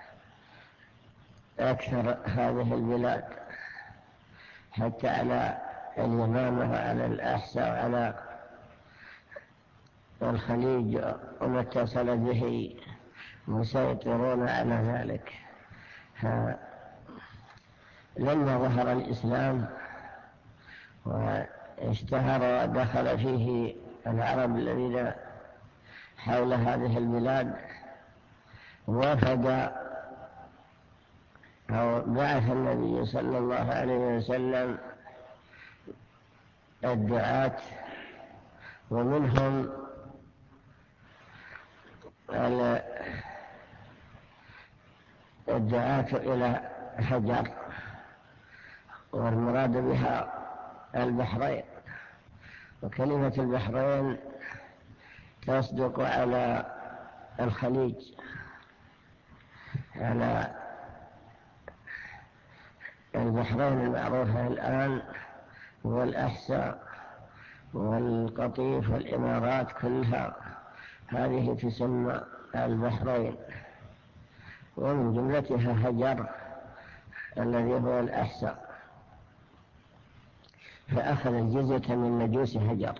أكثر هذه البلاد، حتى على اليمامة وعلى الأحساء وعلى الخليج وما اتصل به، مسيطرون على ذلك. لما ظهر الإسلام واشتهر ودخل فيه العرب الذين حول هذه البلاد، وفد أو بعث النبي صلى الله عليه وسلم الدعاة، ومنهم الدعاة إلى حجر، والمراد بها البحرين. وكلمة البحرين تصدق على الخليج، على البحرين المعروفة الآن، والأحساء والقطيف والإمارات كلها هذه تسمى البحرين، ومن جملتها هجر الذي هو الأحساء. فأخذ الجزية من مجوس هجر،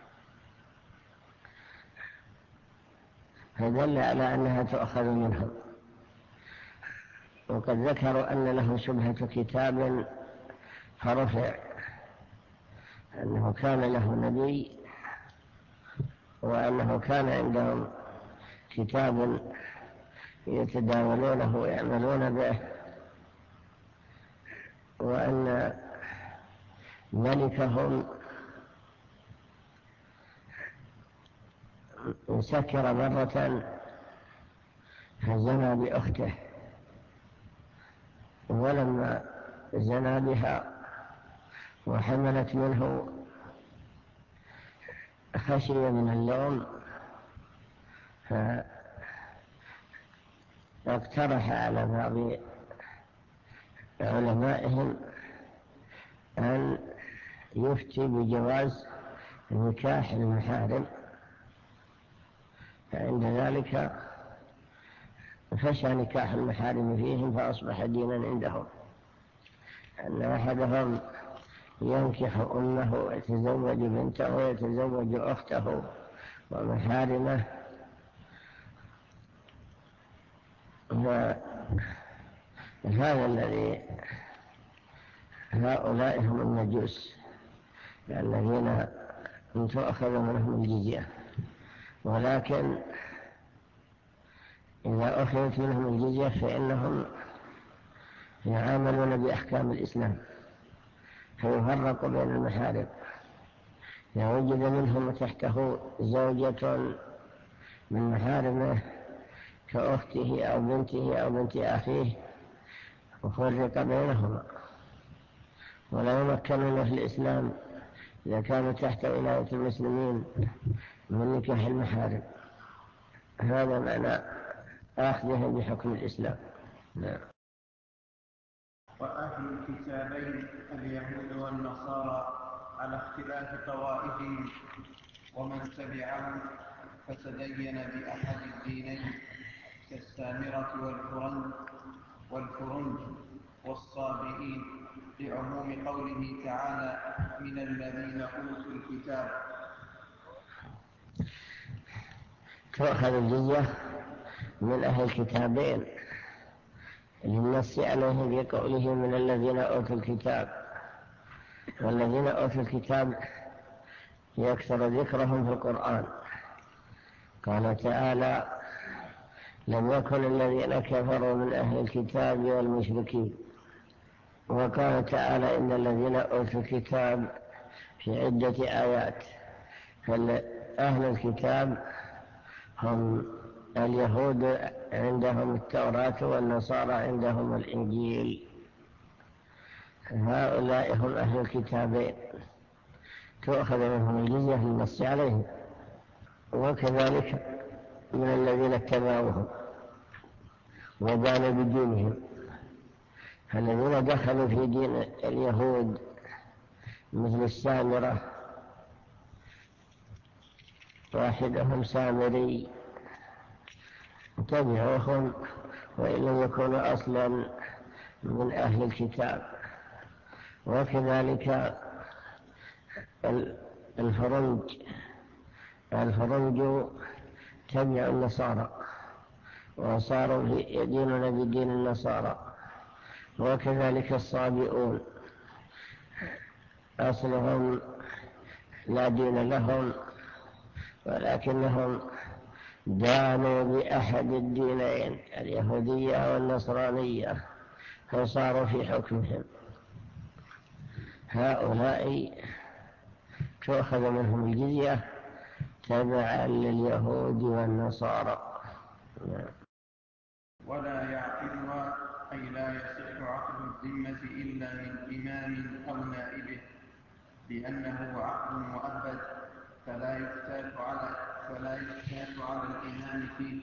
فدل على أنها تؤخذ منهم. وقد ذكروا أن لهم شبهة كتاب فرفع، أنه كان له نبي، وأنه كان عندهم كتاب يتداولونه ويعملون به، وأن ملكهم سكر مرة فزنى بأخته، ولما زنى بها وحملت منه خشي من اللوم، فاقترح على بعض علمائهم أن يفتي بجواز نكاح المحارم، فعند ذلك فشى نكاح المحارم فيهم، فأصبح دينا عندهم أن أحدهم ينكح أمه ويتزوج بنته ويتزوج أخته ومحارمه، هذا الذي هؤلاء هم المجوس الذين تؤخذ منهم الجزية، ولكن إذا أخذت منهم الجزية فإنهم يعاملون بأحكام الإسلام، فيفرق بين المحارم. إذا وجد منهم تحته زوجة من محارمه كأخته أو بنته أو بنت أخيه وفرق بينهما، ولا يمكنون في الإسلام إذا كانوا تحت ولاية المسلمين من نكاح المحارم. هذا معنى أخذهم بحكم الإسلام. نعم. وأهل الكتابين اليهود والنصارى على اختلاف طوائفهم، ومن تبعهم فتدين بأحد الدينين كالسامرة والفرنج والصابئين، لعموم قوله تعالى من الذين أوتوا الكتاب. تؤخذ الجزية من أهل الكتابين للنص عليه بقوله من الذين أوتوا الكتاب، والذين أوتوا الكتاب يكثر ذكرهم في القرآن. قال تعالى لم يكن الذين كفروا من أهل الكتاب والمشركين. وقال تعالى إن الذين أوتوا الكتاب في عدة آيات. فأهل الكتاب هم اليهود عندهم التوراة والنصارى عندهم الإنجيل، هؤلاء هم أهل الكتابين تؤخذ منهم الجزية للنص عليهم. وكذلك من الذين اتبعوهم وبانوا بدينهم، فالذين دخلوا في دين اليهود مثل السامرة، واحدهم سامري، تبعوهم وإن لم يكونوا أصلا من أهل الكتاب. وكذلك الفرنج تبع النصارى وصاروا يدينون بدين النصارى. وكذلك الصابئون أصلهم لا دين لهم، ولكنهم دانوا بأحد الدينين اليهودية والنصرانية فصاروا في حكمهم. هؤلاء تؤخذ منهم الجزية تبعا لليهود والنصارى. ولا يعقدها، أي لا يصح عقد الذمة إلا من إمام أو نائبه، لأنه عقد مؤبد فلا يفتات على الإمام فيه،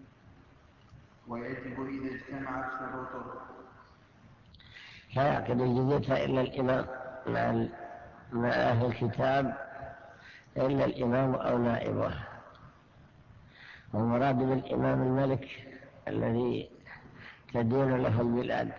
ويجب إذا اجتمعت شروطه. لا يعقد الجزية إلا الإمام مع أهل الكتاب، إلا الإمام أو نائبه. والمراد بالإمام الملك الذي تدين له البلاد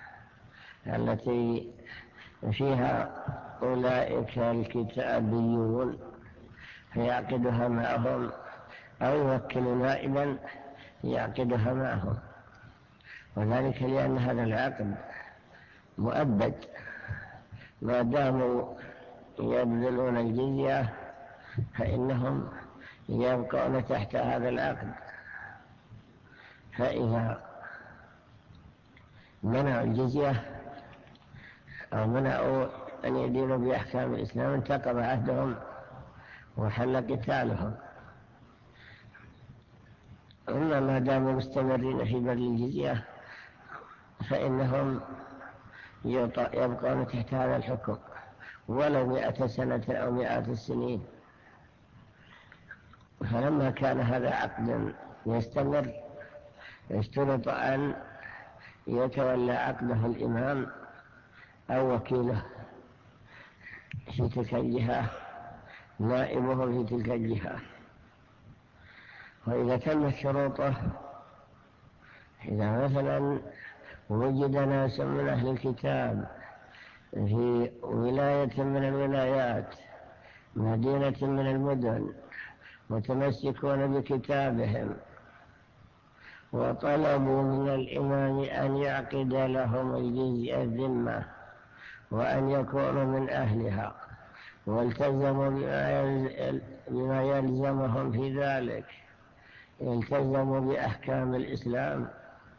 التي فيها أولئك الكتابيون، فيعقدها معهم أو يوكل نائبا يعقدها معهم، وذلك لأن هذا العقد مؤبد ما داموا يبذلون الجزية فإنهم يبقون تحت هذا العقد. فإذا منعوا الجزية أو منعوا أن يدينوا بأحكام الإسلام انتقض عهدهم وحل قتالهم. أما ما داموا مستمرين في بذل الجزية فإنهم يبقون تحت هذا الحكم ولو 100 سنة أو 100 السنين. فلما كان هذا عقدا يستمر اشترط أن يتولى عقده الإمام أو وكيله في تلك الجهة، نائبه في تلك الجهة. وإذا تمت شروطه، إذا مثلا وجد ناس من أهل الكتاب في ولاية من الولايات، مدينة من المدن، متمسكون بكتابهم وطلبوا من الإمام أن يعقد لهم الذمة وأن يكونوا من أهلها والتزموا بما يلزمهم في ذلك، التزموا بأحكام الإسلام،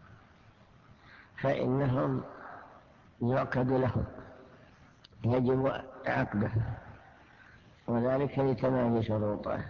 فإنهم يعقد لهم، يجب عقده، وذلك لتمام شروطه.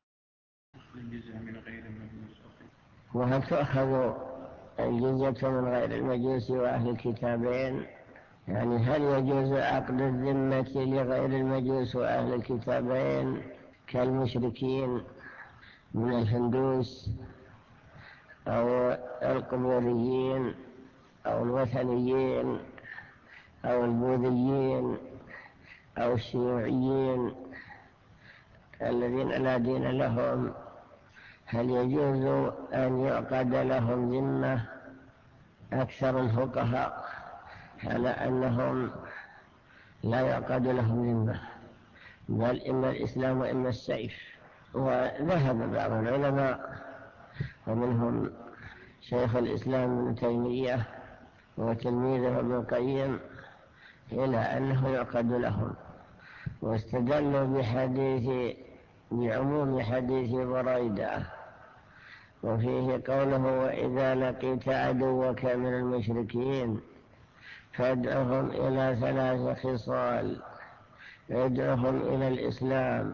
وهل تؤخذ الجزية من غير المجوس وأهل الكتابين؟ يعني هل يجوز عقد الذمة لغير المجوس وأهل الكتابين كالمشركين من الهندوس أو القبوريين أو الوثنيين أو البوذيين أو الشيوعيين الذين لا دين لهم؟ هل يجوز أن يعقد لهم ذمة؟ أكثر الفقهاء على أنهم لا يعقد لهم ذمة، بل إما الإسلام وإما السيف. وذهب بعض العلماء ومنهم شيخ الإسلام ابن تيمية وتلميذه ابن القيم إلى أنه يعقد لهم، واستدلوا بعموم حديث بريدة وفيه قوله: وإذا لقيت عدوك من المشركين فادعهم إلى 3 خصال: ادعهم إلى الإسلام،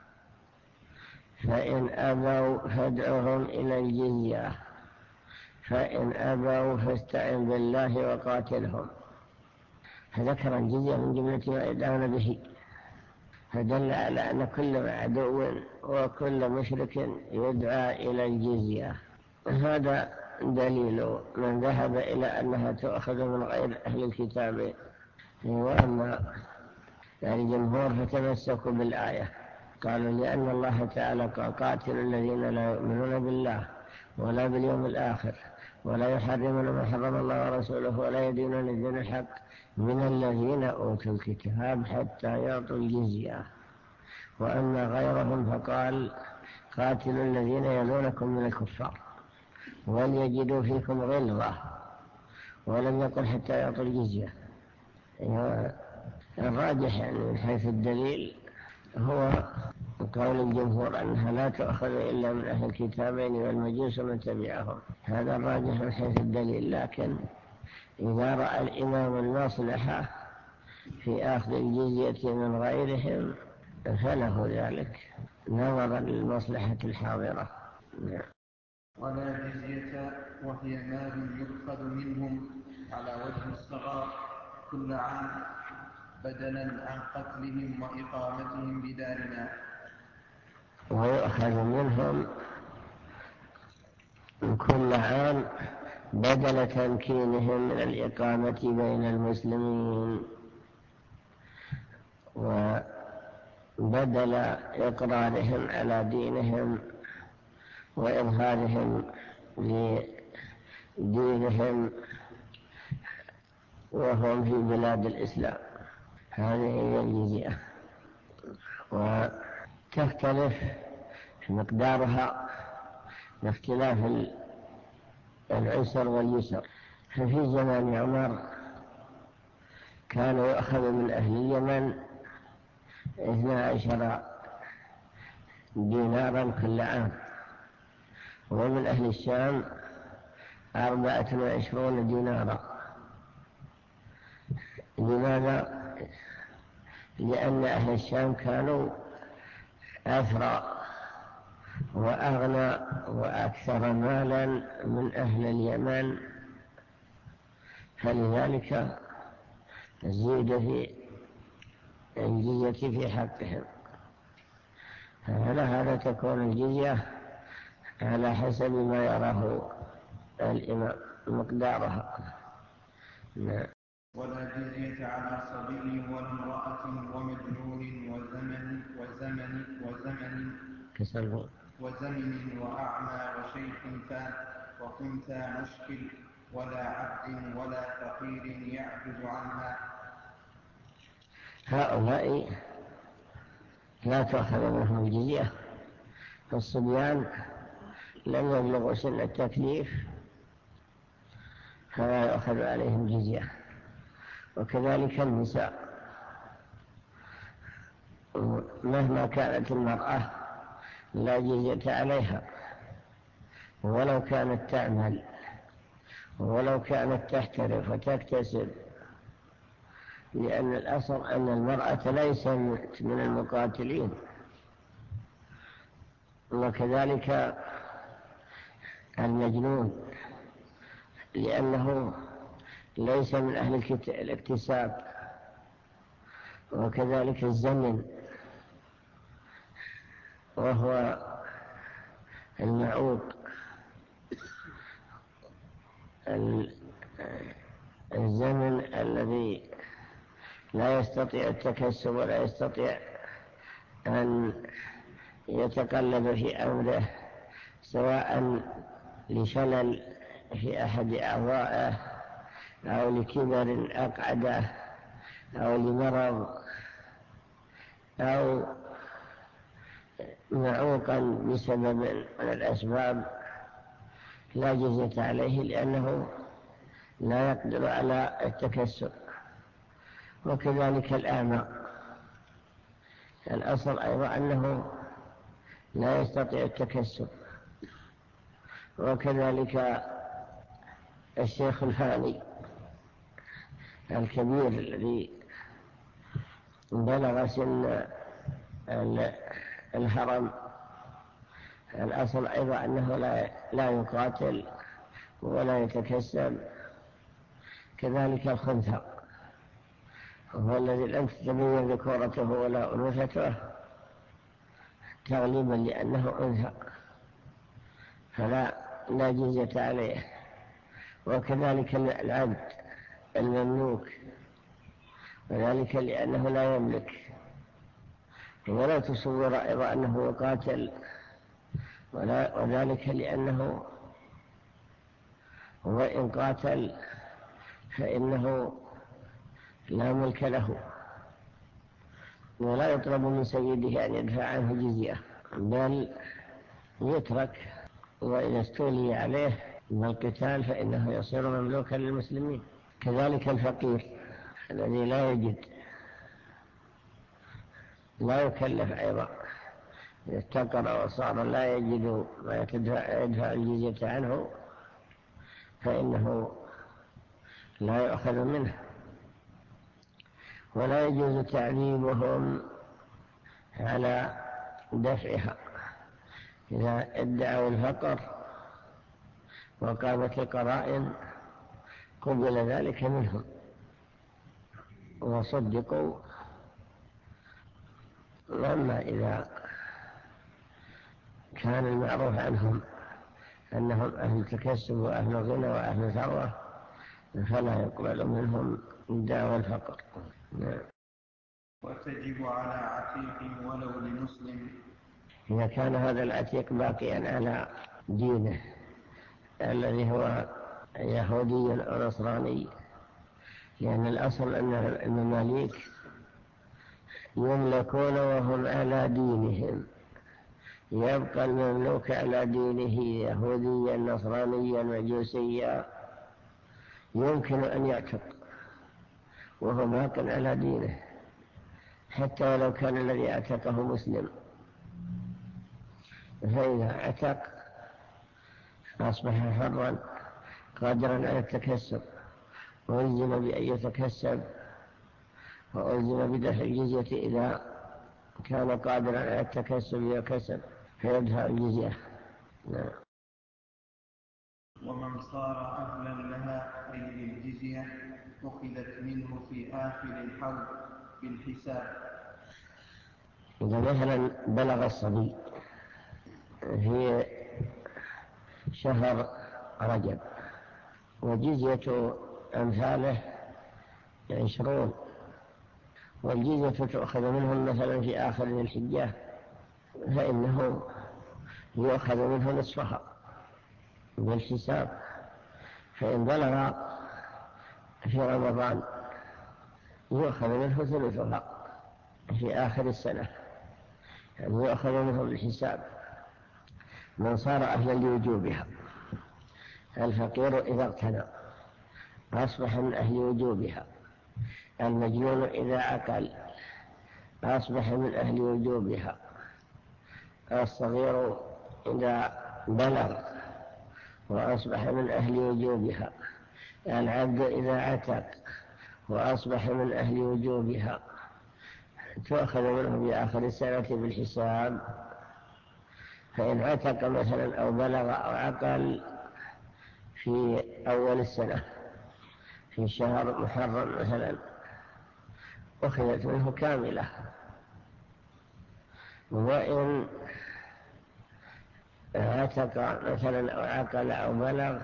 فإن أبوا فادعهم إلى الجزية، فإن أبوا فاستعن بالله وقاتلهم. فذكر الجزية من جملة ما يدعون به، فدل على أن كل عدو وكل مشرك يدعى إلى الجزية. هذا دليل من ذهب إلى أنها تؤخذ من غير أهل الكتاب. وأما الجمهور فتمسكوا بالآية، قالوا لأن الله تعالى قاتل الذين لا يؤمنون بالله ولا باليوم الآخر ولا يحرمون ما حرم الله ورسوله ولا يدينون الدين الحق من الذين أوتوا الكتاب حتى يعطوا الجزية. وأما غيرهم فقال: قاتلوا الذين يلونكم من الكفار وليجدوا فيكم غلظة، ولم يقل حتى يعطوا الجزية. الراجح يعني من حيث الدليل هو قول الجمهور أنها لا تؤخذ إلا من أهل الكتابين والمجوس من تبعهم، هذا الراجح من حيث الدليل. لكن إذا رأى الإمام المصلحة في أخذ الجزية من غيرهم فله ذلك نظرا للمصلحة الحاضرة. ولا جزية وهي مال يؤخذ منهم على وجه الصغار كل عام بدلا عن قتلهم وإقامتهم بدارنا. ويؤخذ منهم كل عام بدل تمكينهم من الإقامة بين المسلمين وبدل إقرارهم على دينهم وإظهارهم لدينهم وهم في بلاد الإسلام. هذه هي الجزية، وتختلف مقدارها باختلاف العسر واليسر. ففي زمان عمر كان يؤخذ من أهل اليمن 12 دينارا كل عام. ومن أهل الشام 24 دينارا. لماذا؟ لأن أهل الشام كانوا أثرى وأغنى وأكثر مالا من أهل اليمن، فلذلك زيد في الجزية في حقهم. فعلى هذا تكون الجزية على حسب ما يراه الإمام مقدارها. ولا جزية على صبي ولا امرأة ومجنون وزمن وأعمى وشيخ وخنثى مشكل، ولا عبد ولا فقير يعجز عنها. هؤلاء لا تأخذ منهم الجزية. الصبيان لم يبلغوا سن التكليف فلا يأخذ عليهم جزية، وكذلك النساء مهما كانت المرأة لا جزية عليها، ولو كانت تعمل ولو كانت تحترف وتكتسب، لأن الأصل أن المرأة ليست من المقاتلين. وكذلك المجنون لأنه ليس من أهل الاكتساب. وكذلك الزمن وهو المعوق، الزمن الذي لا يستطيع التكسب ولا يستطيع أن يتقلب في أمره، سواء لشلل في أحد أعضائه أو لكبر أقعده أو لمرض أو معوقا بسبب من الأسباب، لا جزية عليه لأنه لا يقدر على التكسب. وكذلك الأعمى الأصل أيضا أنه لا يستطيع التكسب. وكذلك الشيخ الفاني الكبير الذي بلغ سن الهرم، الأصل أيضا أنه لا يقاتل ولا يتكسب. كذلك الخنثى هو الذي لم تتبين ذكورته ولا أنوثته تغليبا لأنه أنثى، فلا جزية عليه. وكذلك العبد المملوك، وذلك لأنه لا يملك، ولا تصور أيضا أنه يقاتل، وذلك لأنه وإن قاتل فإنه لا ملك له، ولا يطلب من سيده أن يدفع عنه جزية، بل يترك، وإذا استولي عليه من القتال فإنه يصير مملوكا للمسلمين. كذلك الفقير الذي لا يجد لا يكلف أيضا، إذا استقر وصار لا يجد ما يدفع الجزية عنه فإنه لا يؤخذ منه. ولا يجوز تعذيبهم على دفعها. إذا ادعوا الفقر وقامت القرائن قبل ذلك منهم وصدقوا. وأما إذا كان المعروف عنهم أنهم أهل تكسب وأهل غنى وأهل ثروة فلا يقبل منهم دعوى الفقر. وتجب على عتيق ولو لمسلم. إذا كان هذا العتيق باقيا على دينه الذي هو يهودي أو نصراني، لأن الأصل أن المماليك يملكون وهم على دينهم، يبقى المملوك على دينه يهوديا نصرانيا مجوسيا، يمكن أن يعتق وهو باق على دينه. حتى ولو كان الذي اعتقه مسلم، فإذا اعتق أصبح حرا قادرا على التكسب، وألزم بأن يتكسب، وألزم بدفع الجزية إذا كان قادرا على التكسب وكسب فيدفع الجزية. نعم. ومن صار أهلا لها أي للجزية أخذت منه في آخر الحول بالحساب. إذا مثلا بلغ الصبي في شهر رجب وجزية أمثاله 20، والجزية تؤخذ منهم مثلا في آخر الحجة، فإنه يؤخذ منه نصفها بالحساب. فإن بلغ في رمضان يؤخذ منه ثلثها في آخر السنة، يعني يؤخذ منه بالحساب. من صار أهلا لوجوبها، الفقير إذا اغتنى أصبح من أهل وجوبها، المجنون إذا عقل أصبح من أهل وجوبها، الصغير إذا بلغ وأصبح من أهل وجوبها، العبد إذا عتق وأصبح من أهل وجوبها، تؤخذ منه في آخر السنة بالحساب. فإن عتق مثلا أو بلغ أو عقل في أول السنة في شهر محرم مثلا أخذت منه كاملة. وإن عتق مثلا أو عقل أو بلغ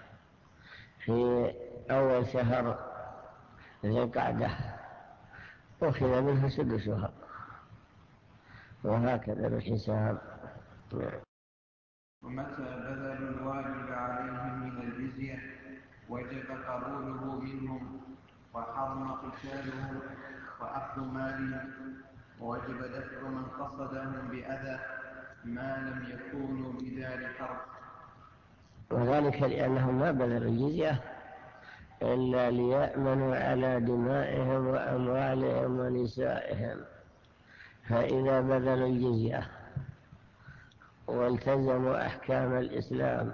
في أول شهر ذي القعدة أخذ منه سدسها، وهكذا الحساب. ومتى بذل الواجب عليهم من الجزية وجب قبوله منهم وحرم قتالهم وأخذ مالهم، ووجب دفع من قصدهم بأذى ما لم يكونوا بدار حرب. وذلك لأنهم ما بذلوا الجزية إلا ليأمنوا على دمائهم وأموالهم ونسائهم، فإذا بذلوا الجزية والتزموا أحكام الإسلام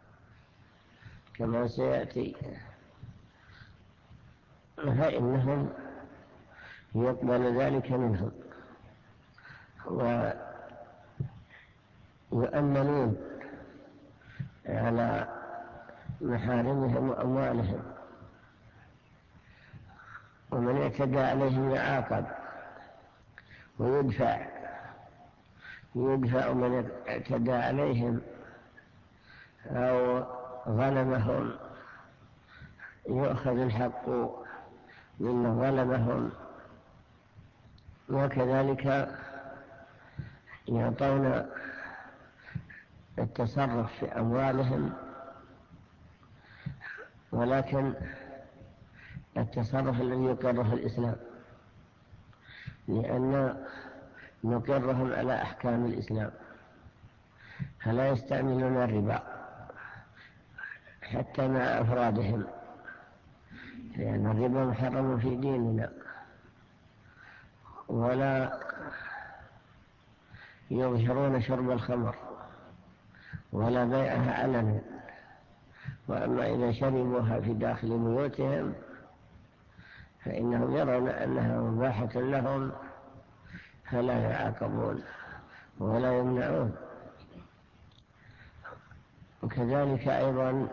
كما سيأتي فإنهم يقبل ذلك منهم ويؤمنون على محارمهم وأموالهم، ومن اعتدى عليهم يعاقب ويدفع من اعتدى عليهم أو ظلمهم يؤخذ الحق ممن ظلمهم، وكذلك يعطون التصرف في أموالهم، ولكن التصرف الذي يقره الإسلام، لأن نقرهم على أحكام الإسلام، فلا يستعملون الربا حتى مع أفرادهم، لأن الربا محرم في ديننا، ولا يظهرون شرب الخمر ولا بيعها علنا. وأما إذا شربوها في داخل بيوتهم فإنهم يرون أنها مباحة لهم فلا يعاقبون ولا يمنعون. وكذلك أيضا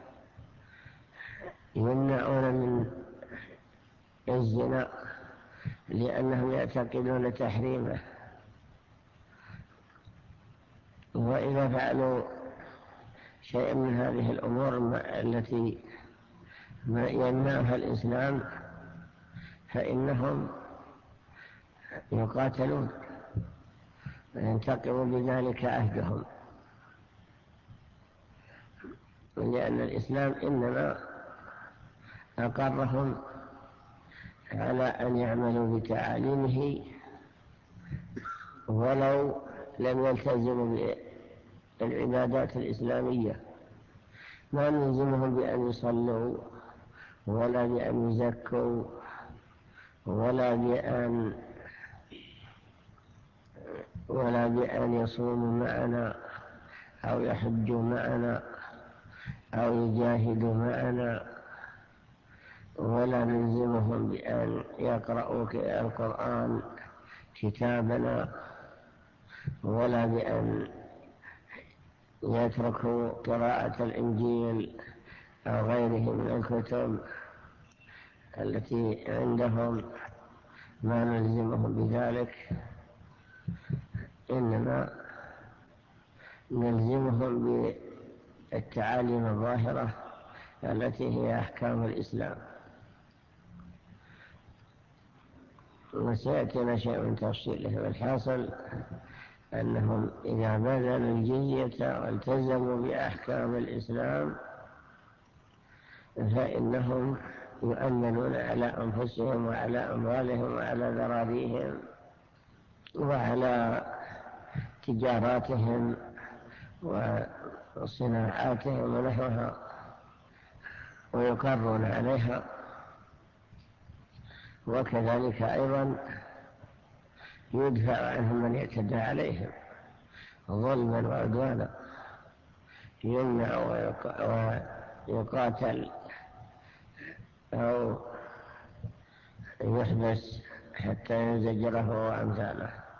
يمنعون من الزنا لأنهم يعتقدون تحريمه، وإذا فعلوا شيء من هذه الأمور التي يمنعها الإسلام فإنهم يقاتلون وينتقم بذلك عهدهم، لأن الإسلام إنما أقرهم على أن يعملوا بتعاليمه ولو لم يلتزموا بالعبادات الإسلامية، ما نلزمهم بأن يصلوا ولا بأن يزكوا ولا بأن ولا بأن يصوموا معنا أو يحجوا معنا أو يجاهدوا معنا، ولا نلزمهم بأن يقرأوا القرآن كتابنا، ولا بأن يتركوا قراءة الإنجيل أو غيره من الكتب التي عندهم، ما نلزمهم بذلك، إنما نلزمهم بالتعاليم الظاهرة التي هي أحكام الإسلام. وسيأتينا شيء من تفصيله، والحاصل أنهم إذا بذلوا الجزية والتزموا بأحكام الإسلام فإنهم يؤمنون على أنفسهم وعلى أموالهم وعلى ذراريهم وعلى تجاراتهم وصناعاتهم ونحوها، ويقرون عليها. وكذلك أيضا يدفع عنهم من يعتدى عليهم ظلما وعدوانا، يمنع ويقاتل أو يحبس حتى ينزجره وأمثاله.